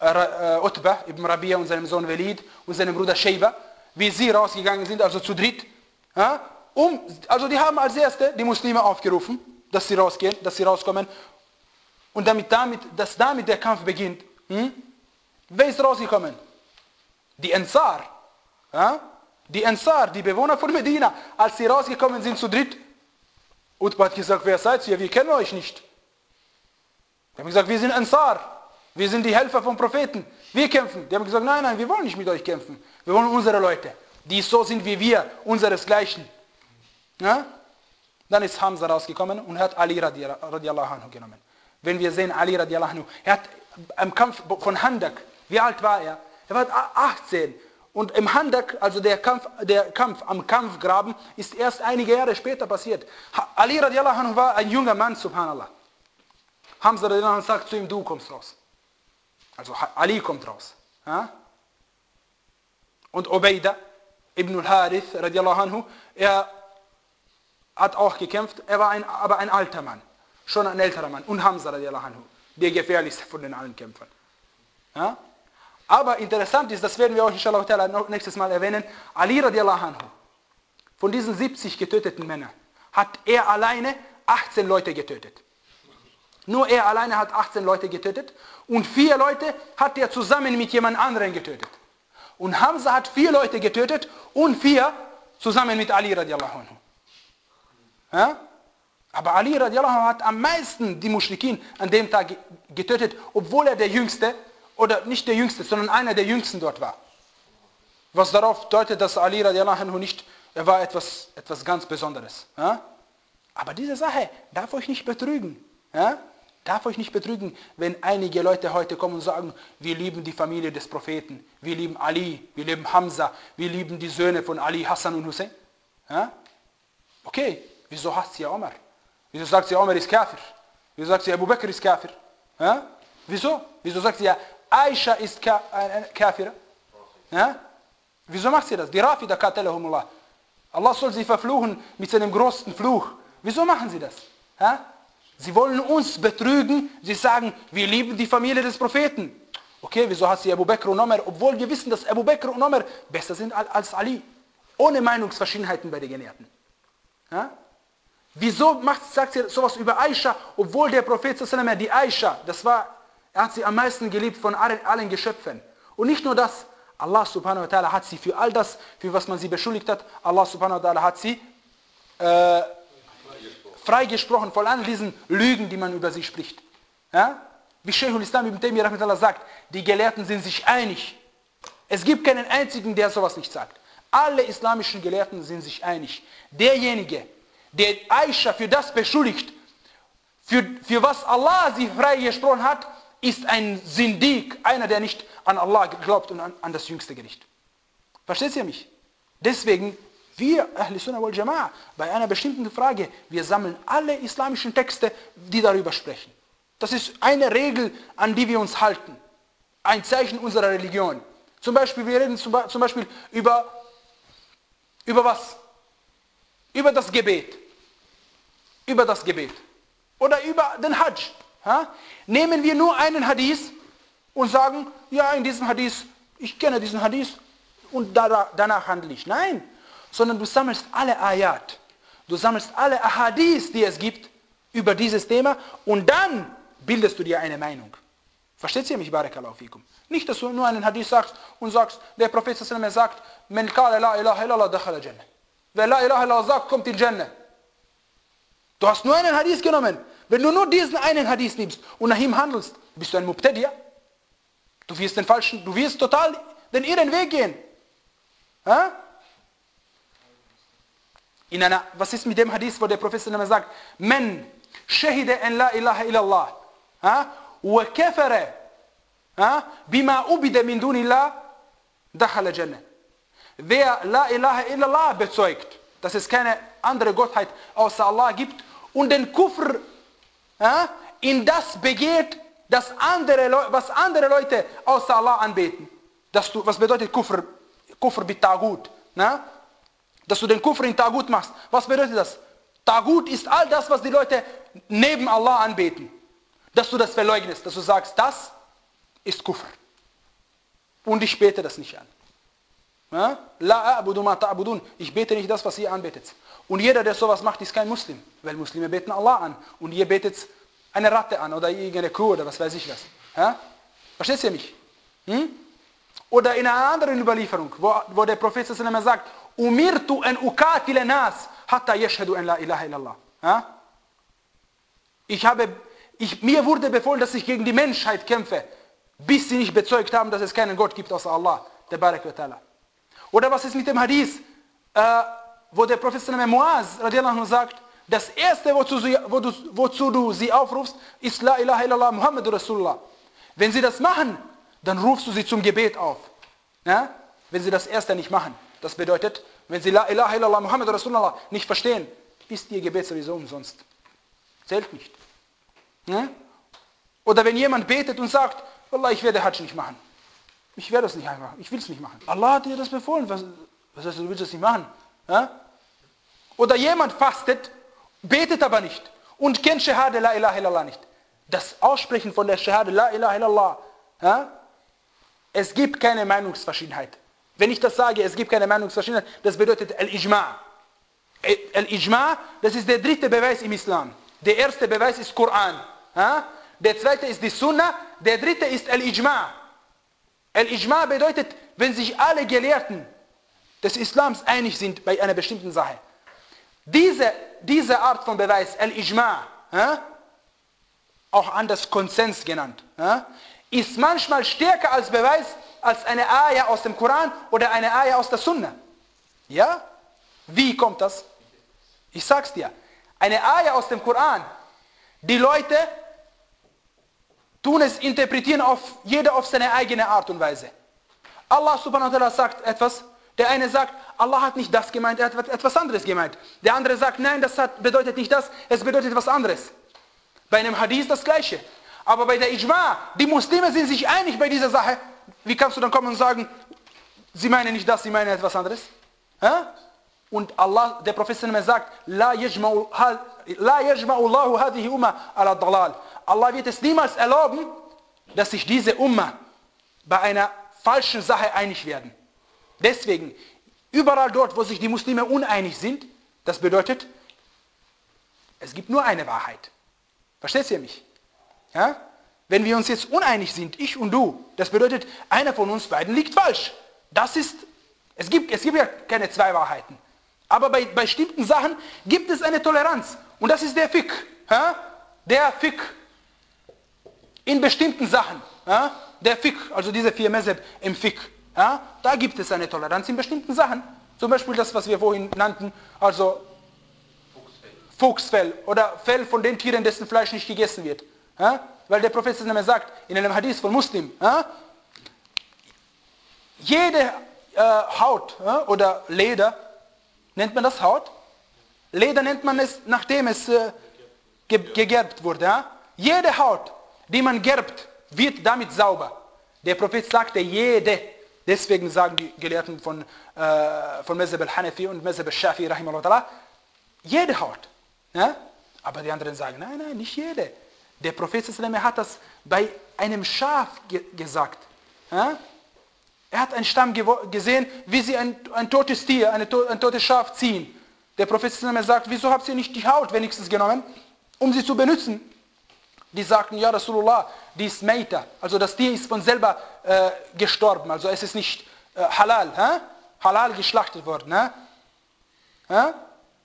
Utbah ibn Rabia und seinem Sohn Walid und seinem Bruder Shayba, wie sie rausgegangen sind, also zu dritt. Ja? Um, also die haben als Erste die Muslime aufgerufen, dass sie rausgehen, dass sie rauskommen. Und damit, damit, dass damit der Kampf beginnt. Hm? Wer ist rausgekommen? Die Ansar. Ja? Die Ansar, die Bewohner von Medina, als sie rausgekommen sind zu dritt. Utbah hat gesagt, wer seid ihr? Wir kennen euch nicht. Wir haben gesagt, wir sind Ansar. Wir sind die Helfer vom Propheten. Wir kämpfen. Die haben gesagt, nein, nein, wir wollen nicht mit euch kämpfen. Wir wollen unsere Leute, die so sind wie wir, unseresgleichen. Ja? Dann ist Hamza rausgekommen und hat Ali radiallahu anhu genommen. Wenn wir sehen, Ali radiallahu anhu, er hat im Kampf von Handak, wie alt war er? Er war achtzehn. Und im Handak, also der Kampf, der Kampf am Kampfgraben, ist erst einige Jahre später passiert. Ali radiallahu anhu war ein junger Mann, subhanallah. Hamza radiallahu anhu sagt zu ihm, du kommst raus. Also Ali kommt raus. Ja? Und Ubayda ibn al-Harith radiallahu anhu, er hat auch gekämpft, er war ein, aber ein alter Mann. Schon ein älterer Mann. Und Hamza radiallahu anhu, der gefährlichste von den allen Kämpfern. Ja? Aber interessant ist, das werden wir auch inshallah nächstes Mal erwähnen, Ali radiallahu anhu, von diesen siebzig getöteten Männern, hat er alleine achtzehn Leute getötet. Nur er alleine hat achtzehn Leute getötet und vier Leute hat er zusammen mit jemand anderem getötet. Und Hamza hat vier Leute getötet und vier zusammen mit Ali radiallahu anhu. Ja? Aber Ali radiallahu anhu hat am meisten die Muschrikin an dem Tag getötet, obwohl er der Jüngste, oder nicht der Jüngste, sondern einer der Jüngsten dort war. Was darauf deutet, dass Ali radiallahu anhu nicht, er war etwas, etwas ganz Besonderes. Ja? Aber diese Sache darf euch nicht betrügen. Ja? Darf euch nicht betrügen, wenn einige Leute heute kommen und sagen, wir lieben die Familie des Propheten, wir lieben Ali, wir lieben Hamza, wir lieben die Söhne von Ali, Hassan und Hussein. Ja? Okay, wieso hasst ihr Omar? Wieso sagt sie, Omar ist Kafir? Wieso sagt sie, Abu Bakr ist Kafir? Ja? Wieso? Wieso sagt sie, Aisha ist Ka äh, Kafir? Ja? Wieso macht sie das? Die Rafida qatalahumullah. Allah soll sie verfluchen mit seinem großen Fluch. Wieso machen sie das? Ja? Sie wollen uns betrügen. Sie sagen, wir lieben die Familie des Propheten. Okay, wieso hat sie Abu Bakr und Umar, obwohl wir wissen, dass Abu Bakr und Umar besser sind als Ali. Ohne Meinungsverschiedenheiten bei den Gelehrten. Ja? Wieso macht, sagt sie sowas über Aisha, obwohl der Prophet die Aisha, das war, er hat sie am meisten geliebt von allen, allen Geschöpfen. Und nicht nur das, Allah subhanahu wa ta'ala hat sie für all das, für was man sie beschuldigt hat, Allah subhanahu wa ta'ala hat sie äh, freigesprochen von all diesen Lügen, die man über sie spricht. Ja? Wie Shaykhul Islam ibn Taymiyyah rahmatullah sagt, die Gelehrten sind sich einig. Es gibt keinen einzigen, der sowas nicht sagt. Alle islamischen Gelehrten sind sich einig. Derjenige, der Aisha für das beschuldigt, für, für was Allah sie freigesprochen hat, ist ein Sindik, einer, der nicht an Allah glaubt und an, an das jüngste Gericht. Versteht ihr mich? Deswegen, wir, Ahl Sunnah wal Jama'a, bei einer bestimmten Frage, wir sammeln alle islamischen Texte, die darüber sprechen. Das ist eine Regel, an die wir uns halten. Ein Zeichen unserer Religion. Zum Beispiel, wir reden zum Beispiel über, über was? Über das Gebet. Über das Gebet. Oder über den Hajj. Ha? Nehmen wir nur einen Hadith und sagen, ja, in diesem Hadith, ich kenne diesen Hadith und danach handle ich. Nein, sondern du sammelst alle Ayat. Du sammelst alle Ahadith, die es gibt, über dieses Thema und dann bildest du dir eine Meinung. Versteht ihr mich, Barakallahu fikum? Nicht, dass du nur einen Hadith sagst und sagst, der Prophet sallallahu alaihi wasallam sagt, Man qala la ilaha illallah dakhala Jannah. Wer la ilaha illallah sagt, kommt in Jannah. Du hast nur einen Hadith genommen. Wenn du nur diesen einen Hadith nimmst und nach ihm handelst, bist du ein Mubtadi'. Du wirst den falschen, du wirst total den irren Weg gehen. Ha? In einer, was ist mit dem Hadith, wo der Prophet sallallahu alaihi wasallam sagt, Man shahida an la ilaha illallah. Wa kafara bima ubida min dunillah dakhala Jannah. Wer la ilaha illallah bezeugt, dass es keine andere Gottheit außer Allah gibt und den Kufr in das begeht, dass andere, was andere Leute außer Allah anbeten. Dass du, was bedeutet Kufr? Kufr bit Tagut. Dass du den Kufr in Tagut machst. Was bedeutet das? Tagut ist all das, was die Leute neben Allah anbeten. Dass du das verleugnest, dass du sagst, das ist Kufr. Und ich bete das nicht an. La a'budu ma ta'budun. Ich bete nicht das, was ihr anbetet. Und jeder, der sowas macht, ist kein Muslim. Weil Muslime beten Allah an. Und ihr betet eine Ratte an oder irgendeine Kuh oder was weiß ich was. Ja? Versteht ihr mich? Hm? Oder in einer anderen Überlieferung, wo, wo der Prophet sallallahu alaihi wasallam sagt, Umirtu an uqatila nas hatta yashhadu an la ilaha illallah. Ja? Ich habe, ich, mir wurde befohlen, dass ich gegen die Menschheit kämpfe, bis sie nicht bezeugt haben, dass es keinen Gott gibt außer Allah, der Barak wa Ta'ala. Oder was ist mit dem Hadith, äh, wo der Prophet Muaz radiallahu anhu sagt, das erste, wozu, sie, wo du, wozu du sie aufrufst, ist La ilaha illallah Muhammad Rasulullah. Wenn sie das machen, dann rufst du sie zum Gebet auf. Ja? Wenn sie das erste nicht machen. Das bedeutet, wenn sie La ilaha illallah Muhammad Rasulullah nicht verstehen, ist ihr Gebet sowieso umsonst. Zählt nicht. Ja? Oder wenn jemand betet und sagt, Wallah, ich werde Hajj nicht machen. Ich werde das nicht machen. Ich will es nicht machen. Allah hat dir das befohlen. Was, was heißt, du willst das nicht machen? Ja? Oder jemand fastet, betet aber nicht und kennt Shahada La ilaha illallah nicht. Das Aussprechen von der Shahada La ilaha illallah, ja? Es gibt keine Meinungsverschiedenheit. Wenn ich das sage, es gibt keine Meinungsverschiedenheit, das bedeutet Al-Ijma'. Al-Ijma', das ist der dritte Beweis im Islam. Der erste Beweis ist Koran. Ja? Der zweite ist die Sunna. Der dritte ist Al-Ijma'. Al-Ijma' bedeutet, wenn sich alle Gelehrten des Islams einig sind bei einer bestimmten Sache. Diese, diese Art von Beweis, Al-Ijma', ja, auch anders Konsens genannt, ja, ist manchmal stärker als Beweis als eine Ayah aus dem Koran oder eine Ayah aus der Sunna. Ja? Wie kommt das? Ich sag's dir. Eine Ayah aus dem Koran, die Leute tun es interpretieren auf jeder auf seine eigene Art und Weise. Allah subhanahu wa ta'ala sagt etwas, der eine sagt, Allah hat nicht das gemeint, er hat etwas anderes gemeint. Der andere sagt, nein, das hat, bedeutet nicht das, es bedeutet was anderes. Bei einem Hadith das Gleiche. Aber bei der Ijma', die Muslime sind sich einig bei dieser Sache. Wie kannst du dann kommen und sagen, sie meinen nicht das, sie meinen etwas anderes? Ja? und Allah, der Prophet sagt, La yajma'u Allahu hadhihi umma ala dalal. Allah wird es niemals erlauben, dass sich diese Umma bei einer falschen Sache einig werden. Deswegen, überall dort, wo sich die Muslime uneinig sind, das bedeutet, es gibt nur eine Wahrheit. Versteht ihr mich? Ja? Wenn wir uns jetzt uneinig sind, ich und du, das bedeutet, einer von uns beiden liegt falsch. Das ist, es gibt, es gibt ja keine zwei Wahrheiten. Aber bei, bei bestimmten Sachen gibt es eine Toleranz. Und das ist der Fiqh. Ja? Der Fiqh in bestimmten Sachen. Ja? Der Fiqh, also diese vier Mezheb im Fiqh. Ja? Da gibt es eine Toleranz in bestimmten Sachen. Zum Beispiel das, was wir vorhin nannten, also Fuchsfell oder Fell von den Tieren, dessen Fleisch nicht gegessen wird. Ja? Weil der Prophet sagt, in einem Hadith von Muslim, ja? jede äh, Haut ja, oder Leder, nennt man das Haut? Leder nennt man es, nachdem es äh, ge gegerbt wurde. Ja? Jede Haut, die man gerbt, wird damit sauber. Der Prophet sagte jede. Deswegen sagen die Gelehrten von, äh, von Mezheb al-Hanafi und Mezheb al-Shafi, rahimahullah, jede Haut. Ja? Aber die anderen sagen, nein, nein, nicht jede. Der Prophet hat das bei einem Schaf ge gesagt. Ja? Er hat einen Stamm gesehen, wie sie ein, ein totes Tier, eine to ein totes Schaf ziehen. Der Prophet sagt, wieso habt ihr nicht die Haut wenigstens genommen, um sie zu benutzen? Die sagten, ja Rasulullah, die ist Meita, also das Tier ist von selber äh, gestorben, also es ist nicht äh, halal, hä? halal geschlachtet worden. Hä? Hä?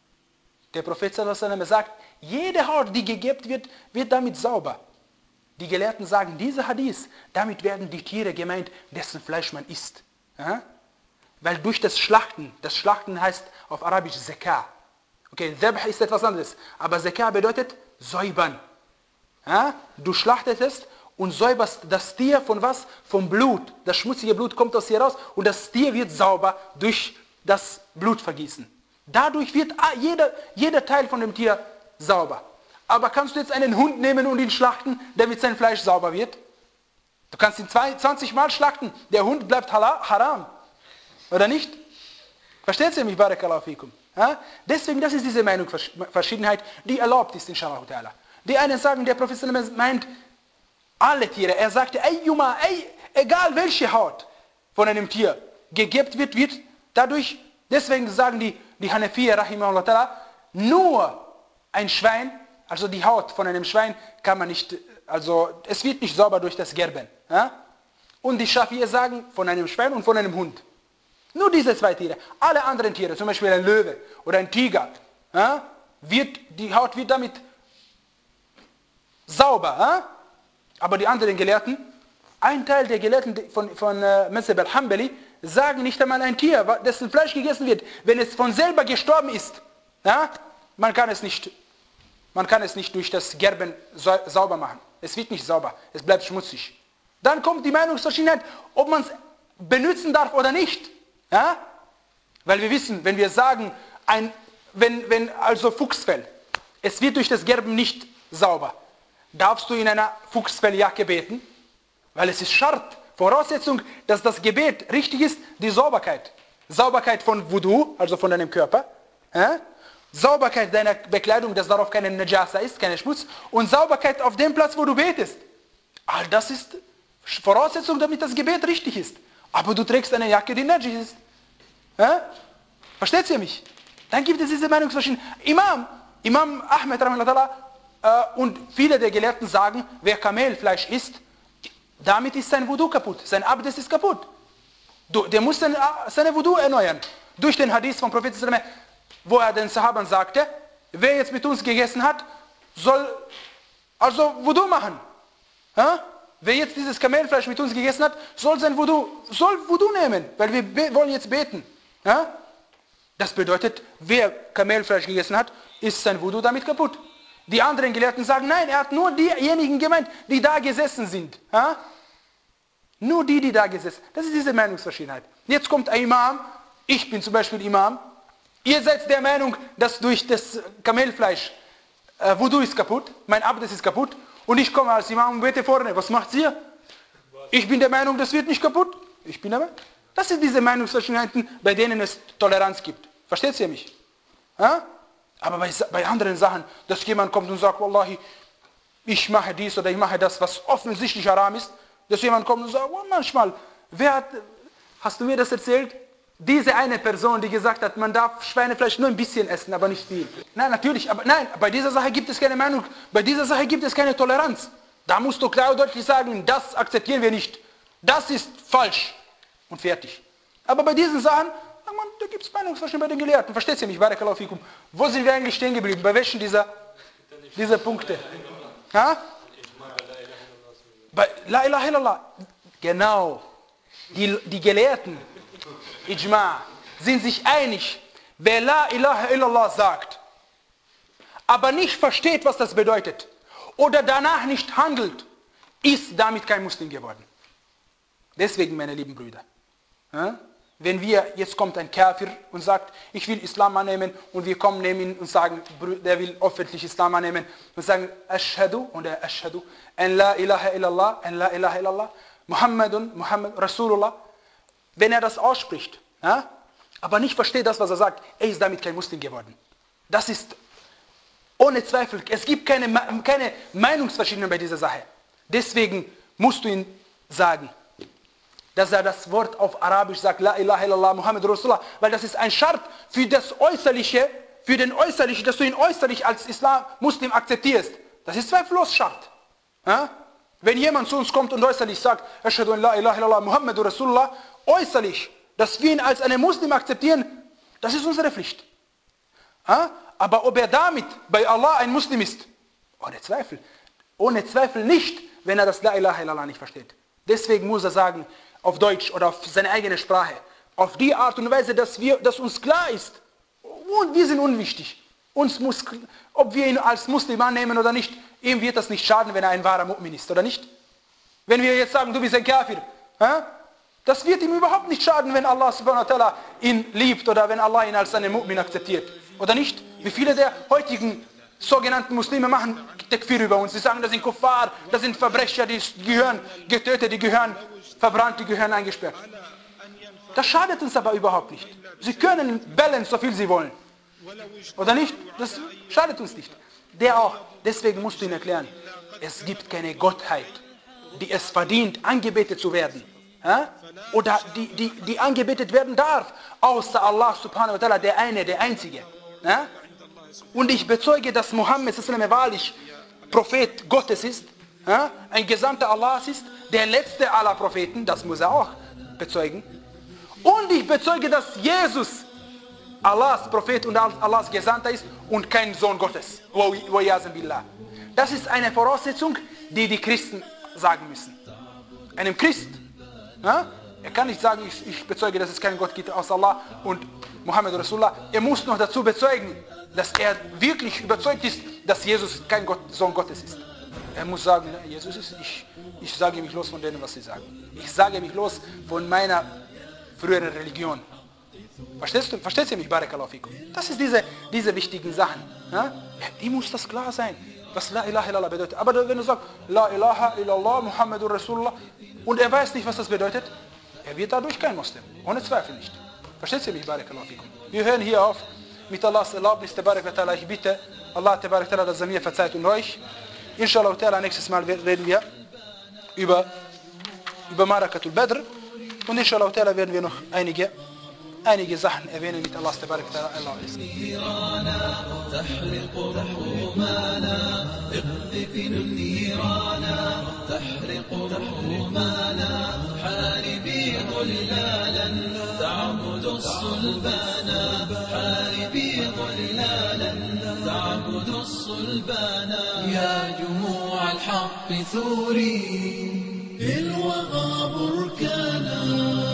Der Prophet sagt, jede Haut, die gegebt wird, wird damit sauber. Die Gelehrten sagen, dieser Hadith, damit werden die Tiere gemeint, dessen Fleisch man isst. Ja? Weil durch das Schlachten, das Schlachten heißt auf Arabisch Zakah. Okay, Dhabh ist etwas anderes, aber Zakah bedeutet säubern. Ja? Du schlachtetest und säuberst das Tier von was? Vom Blut. Das schmutzige Blut kommt aus hier raus und das Tier wird sauber durch das Blutvergießen. Dadurch wird jeder, jeder Teil von dem Tier sauber. Aber kannst du jetzt einen Hund nehmen und ihn schlachten, damit sein Fleisch sauber wird? Du kannst ihn zwanzig Mal schlachten, der Hund bleibt haram. Oder nicht? Versteht ihr mich, Barakallahu fikum? Ja? Deswegen, das ist diese Meinungsverschiedenheit, die erlaubt ist, inshallah ta'ala. Die einen sagen, der Prophet meint alle Tiere. Er sagte, Ayyuma, ey, egal welche Haut von einem Tier gegebt wird, wird dadurch, deswegen sagen die, die Hanafiya, rahimahullah ta'ala, nur ein Schwein, also die Haut von einem Schwein kann man nicht, also es wird nicht sauber durch das Gerben. Ja? Und die Schafi'er sagen, von einem Schwein und von einem Hund. Nur diese zwei Tiere. Alle anderen Tiere, zum Beispiel ein Löwe oder ein Tiger, ja? wird, die Haut wird damit sauber. Ja? Aber die anderen Gelehrten, ein Teil der Gelehrten von, von uh, Mezheb al-Hanbali, sagen nicht einmal ein Tier, dessen Fleisch gegessen wird, wenn es von selber gestorben ist. Ja? Man kann es nicht, man kann es nicht durch das Gerben sauber machen. Es wird nicht sauber, es bleibt schmutzig. Dann kommt die Meinungsverschiedenheit, ob man es benutzen darf oder nicht. Ja? Weil wir wissen, wenn wir sagen, ein, wenn, wenn also Fuchsfell, es wird durch das Gerben nicht sauber, darfst du in einer Fuchsfelljacke beten? Weil es ist Schart, Voraussetzung, dass das Gebet richtig ist, die Sauberkeit. Sauberkeit von Wudu, also von deinem Körper. Ja? Sauberkeit deiner Bekleidung, dass darauf keine Najasa ist, keine Schmutz. Und Sauberkeit auf dem Platz, wo du betest. All das ist Voraussetzung, damit das Gebet richtig ist. Aber du trägst eine Jacke, die najis ist. Ja? Versteht ihr mich? Dann gibt es diese Meinungsverschiedenheit. Imam, Imam Ahmed äh, und viele der Gelehrten sagen, wer Kamelfleisch isst, damit ist sein Wudu kaputt. Sein Abdes ist kaputt. Du, der muss seine, seine Wudu erneuern. Durch den Hadith vom Propheten, wo er den Sahabern sagte, wer jetzt mit uns gegessen hat, soll also Wudu machen. Ja? Wer jetzt dieses Kamelfleisch mit uns gegessen hat, soll sein Wudu, soll Wudu nehmen, weil wir wollen jetzt beten. Ja? Das bedeutet, wer Kamelfleisch gegessen hat, ist sein Wudu damit kaputt. Die anderen Gelehrten sagen, nein, er hat nur diejenigen gemeint, die da gesessen sind. Ja? Nur die, die da gesessen sind. Das ist diese Meinungsverschiedenheit. Jetzt kommt ein Imam, ich bin zum Beispiel Imam, ihr seid der Meinung, dass durch das Kamelfleisch äh, Wudu ist kaputt, mein Abdes ist kaputt, und ich komme als Imam und bete vorne. Was macht ihr? Ich bin der Meinung, das wird nicht kaputt. Ich bin der Meinung. Das sind diese Meinungsverschiedenheiten, bei denen es Toleranz gibt. Versteht ihr mich? Ja? Aber bei, bei anderen Sachen, dass jemand kommt und sagt, Wallahi, ich mache dies oder ich mache das, was offensichtlich haram ist, dass jemand kommt und sagt, oh, manchmal, wer hat, hast du mir das erzählt? Diese eine Person, die gesagt hat, man darf Schweinefleisch nur ein bisschen essen, aber nicht viel. Nein, natürlich, aber nein, bei dieser Sache gibt es keine Meinung, bei dieser Sache gibt es keine Toleranz. Da musst du klar und deutlich sagen, das akzeptieren wir nicht. Das ist falsch. Und fertig. Aber bei diesen Sachen, man, da gibt es Meinungsverschiedenheiten bei den Gelehrten. Versteht ihr mich? Barakallahu fikum. Wo sind wir eigentlich stehen geblieben? Bei welchen dieser, dieser Punkte? Ha? Bei La ilaha illallah. Genau. Die, die Gelehrten, Ijma', sind sich einig, wer La ilaha illallah sagt, aber nicht versteht, was das bedeutet, oder danach nicht handelt, ist damit kein Muslim geworden. Deswegen, meine lieben Brüder, ja, wenn wir, jetzt kommt ein Kafir und sagt, ich will Islam annehmen, und wir kommen neben ihn und sagen, der will öffentlich Islam annehmen, und sagen, Ashhadu, und er Ashhadu, an La ilaha illallah, an La ilaha illallah, Muhammadun, Muhammad, Rasulullah, wenn er das ausspricht, ja, aber nicht versteht das, was er sagt, er ist damit kein Muslim geworden. Das ist ohne Zweifel, es gibt keine, keine Meinungsverschiedenheit bei dieser Sache. Deswegen musst du ihn sagen, dass er das Wort auf Arabisch sagt, La ilaha illallah, Muhammad Rasulullah, weil das ist ein Schart für das Äußerliche, für den Äußerlichen, dass du ihn äußerlich als Islam, Muslim akzeptierst. Das ist zweifellos Schart. Ja? Wenn jemand zu uns kommt und äußerlich sagt, Ashhadu an la ilaha illallah, Muhammad Rasulullah, äußerlich, dass wir ihn als einen Muslim akzeptieren, das ist unsere Pflicht. Ja? Aber ob er damit bei Allah ein Muslim ist, ohne Zweifel, ohne Zweifel nicht, wenn er das La ilaha illallah nicht versteht. Deswegen muss er sagen, auf Deutsch oder auf seine eigene Sprache, auf die Art und Weise, dass, wir, dass uns klar ist, und wir sind unwichtig. Uns muss, ob wir ihn als Muslim annehmen oder nicht, ihm wird das nicht schaden, wenn er ein wahrer Mu'min ist, oder nicht? Wenn wir jetzt sagen, du bist ein Kafir, äh? das wird ihm überhaupt nicht schaden, wenn Allah subhanahu wa ta'ala ihn liebt oder wenn Allah ihn als einen Mu'min akzeptiert, oder nicht? Wie viele der heutigen sogenannten Muslime machen Takfir über uns. Sie sagen, das sind Kuffar, das sind Verbrecher, die gehören getötet, die gehören verbrannt, die gehören eingesperrt. Das schadet uns aber überhaupt nicht. Sie können bellen, so viel sie wollen. Oder nicht? Das schadet uns nicht. Der auch. Deswegen musst du ihn erklären, es gibt keine Gottheit, die es verdient, angebetet zu werden. Ja? Oder die, die, die angebetet werden darf, außer Allah subhanahu wa ta'ala, der eine, der einzige. Ja? Und ich bezeuge, dass Mohammed wahrlich Prophet Gottes ist, ja? ein Gesandter Allahs ist, der letzte aller Propheten, das muss er auch bezeugen. Und ich bezeuge, dass Jesus Allahs Prophet und Allahs Gesandter ist und kein Sohn Gottes. Das ist eine Voraussetzung, die die Christen sagen müssen. Einem Christ, ja? er kann nicht sagen, ich, ich bezeuge, dass es keinen Gott gibt außer Allah und Muhammad Rasulullah. Er muss noch dazu bezeugen, dass er wirklich überzeugt ist, dass Jesus kein Gott, Sohn Gottes ist. Er muss sagen, Jesus ist, ich, ich sage mich los von denen, was sie sagen. Ich sage mich los von meiner früheren Religion. Verstehst du? Verstehst du mich, Barakallahu fikum? Das ist diese, diese wichtigen Sachen. Ja? Die muss das klar sein, was La ilaha illallah bedeutet. Aber wenn du sagst, La ilaha illallah, Muhammadur Rasulullah, und er weiß nicht, was das bedeutet, er wird dadurch kein Muslim. Ohne Zweifel nicht. Verstehst du mich, Barakallahu fikum? Wir hören hier auf, mit Allahs Erlaubnis, Tabarak wa ta'ala, ich bitte Allah, Tabarak wa ta'ala, dass er mir verzeiht und euch. Inshallah ta'ala, nächstes Mal reden wir über, über Marakatul Badr. Und inshallah ta'ala werden wir noch einige einige Sachen erwähnen mit Allahs Tabarak wa ta'ala erlaubnis. تعبد الصلبان حاربي ضلالا تعبد الصلبان يا جموع الحق ثوري بالوغى بركانا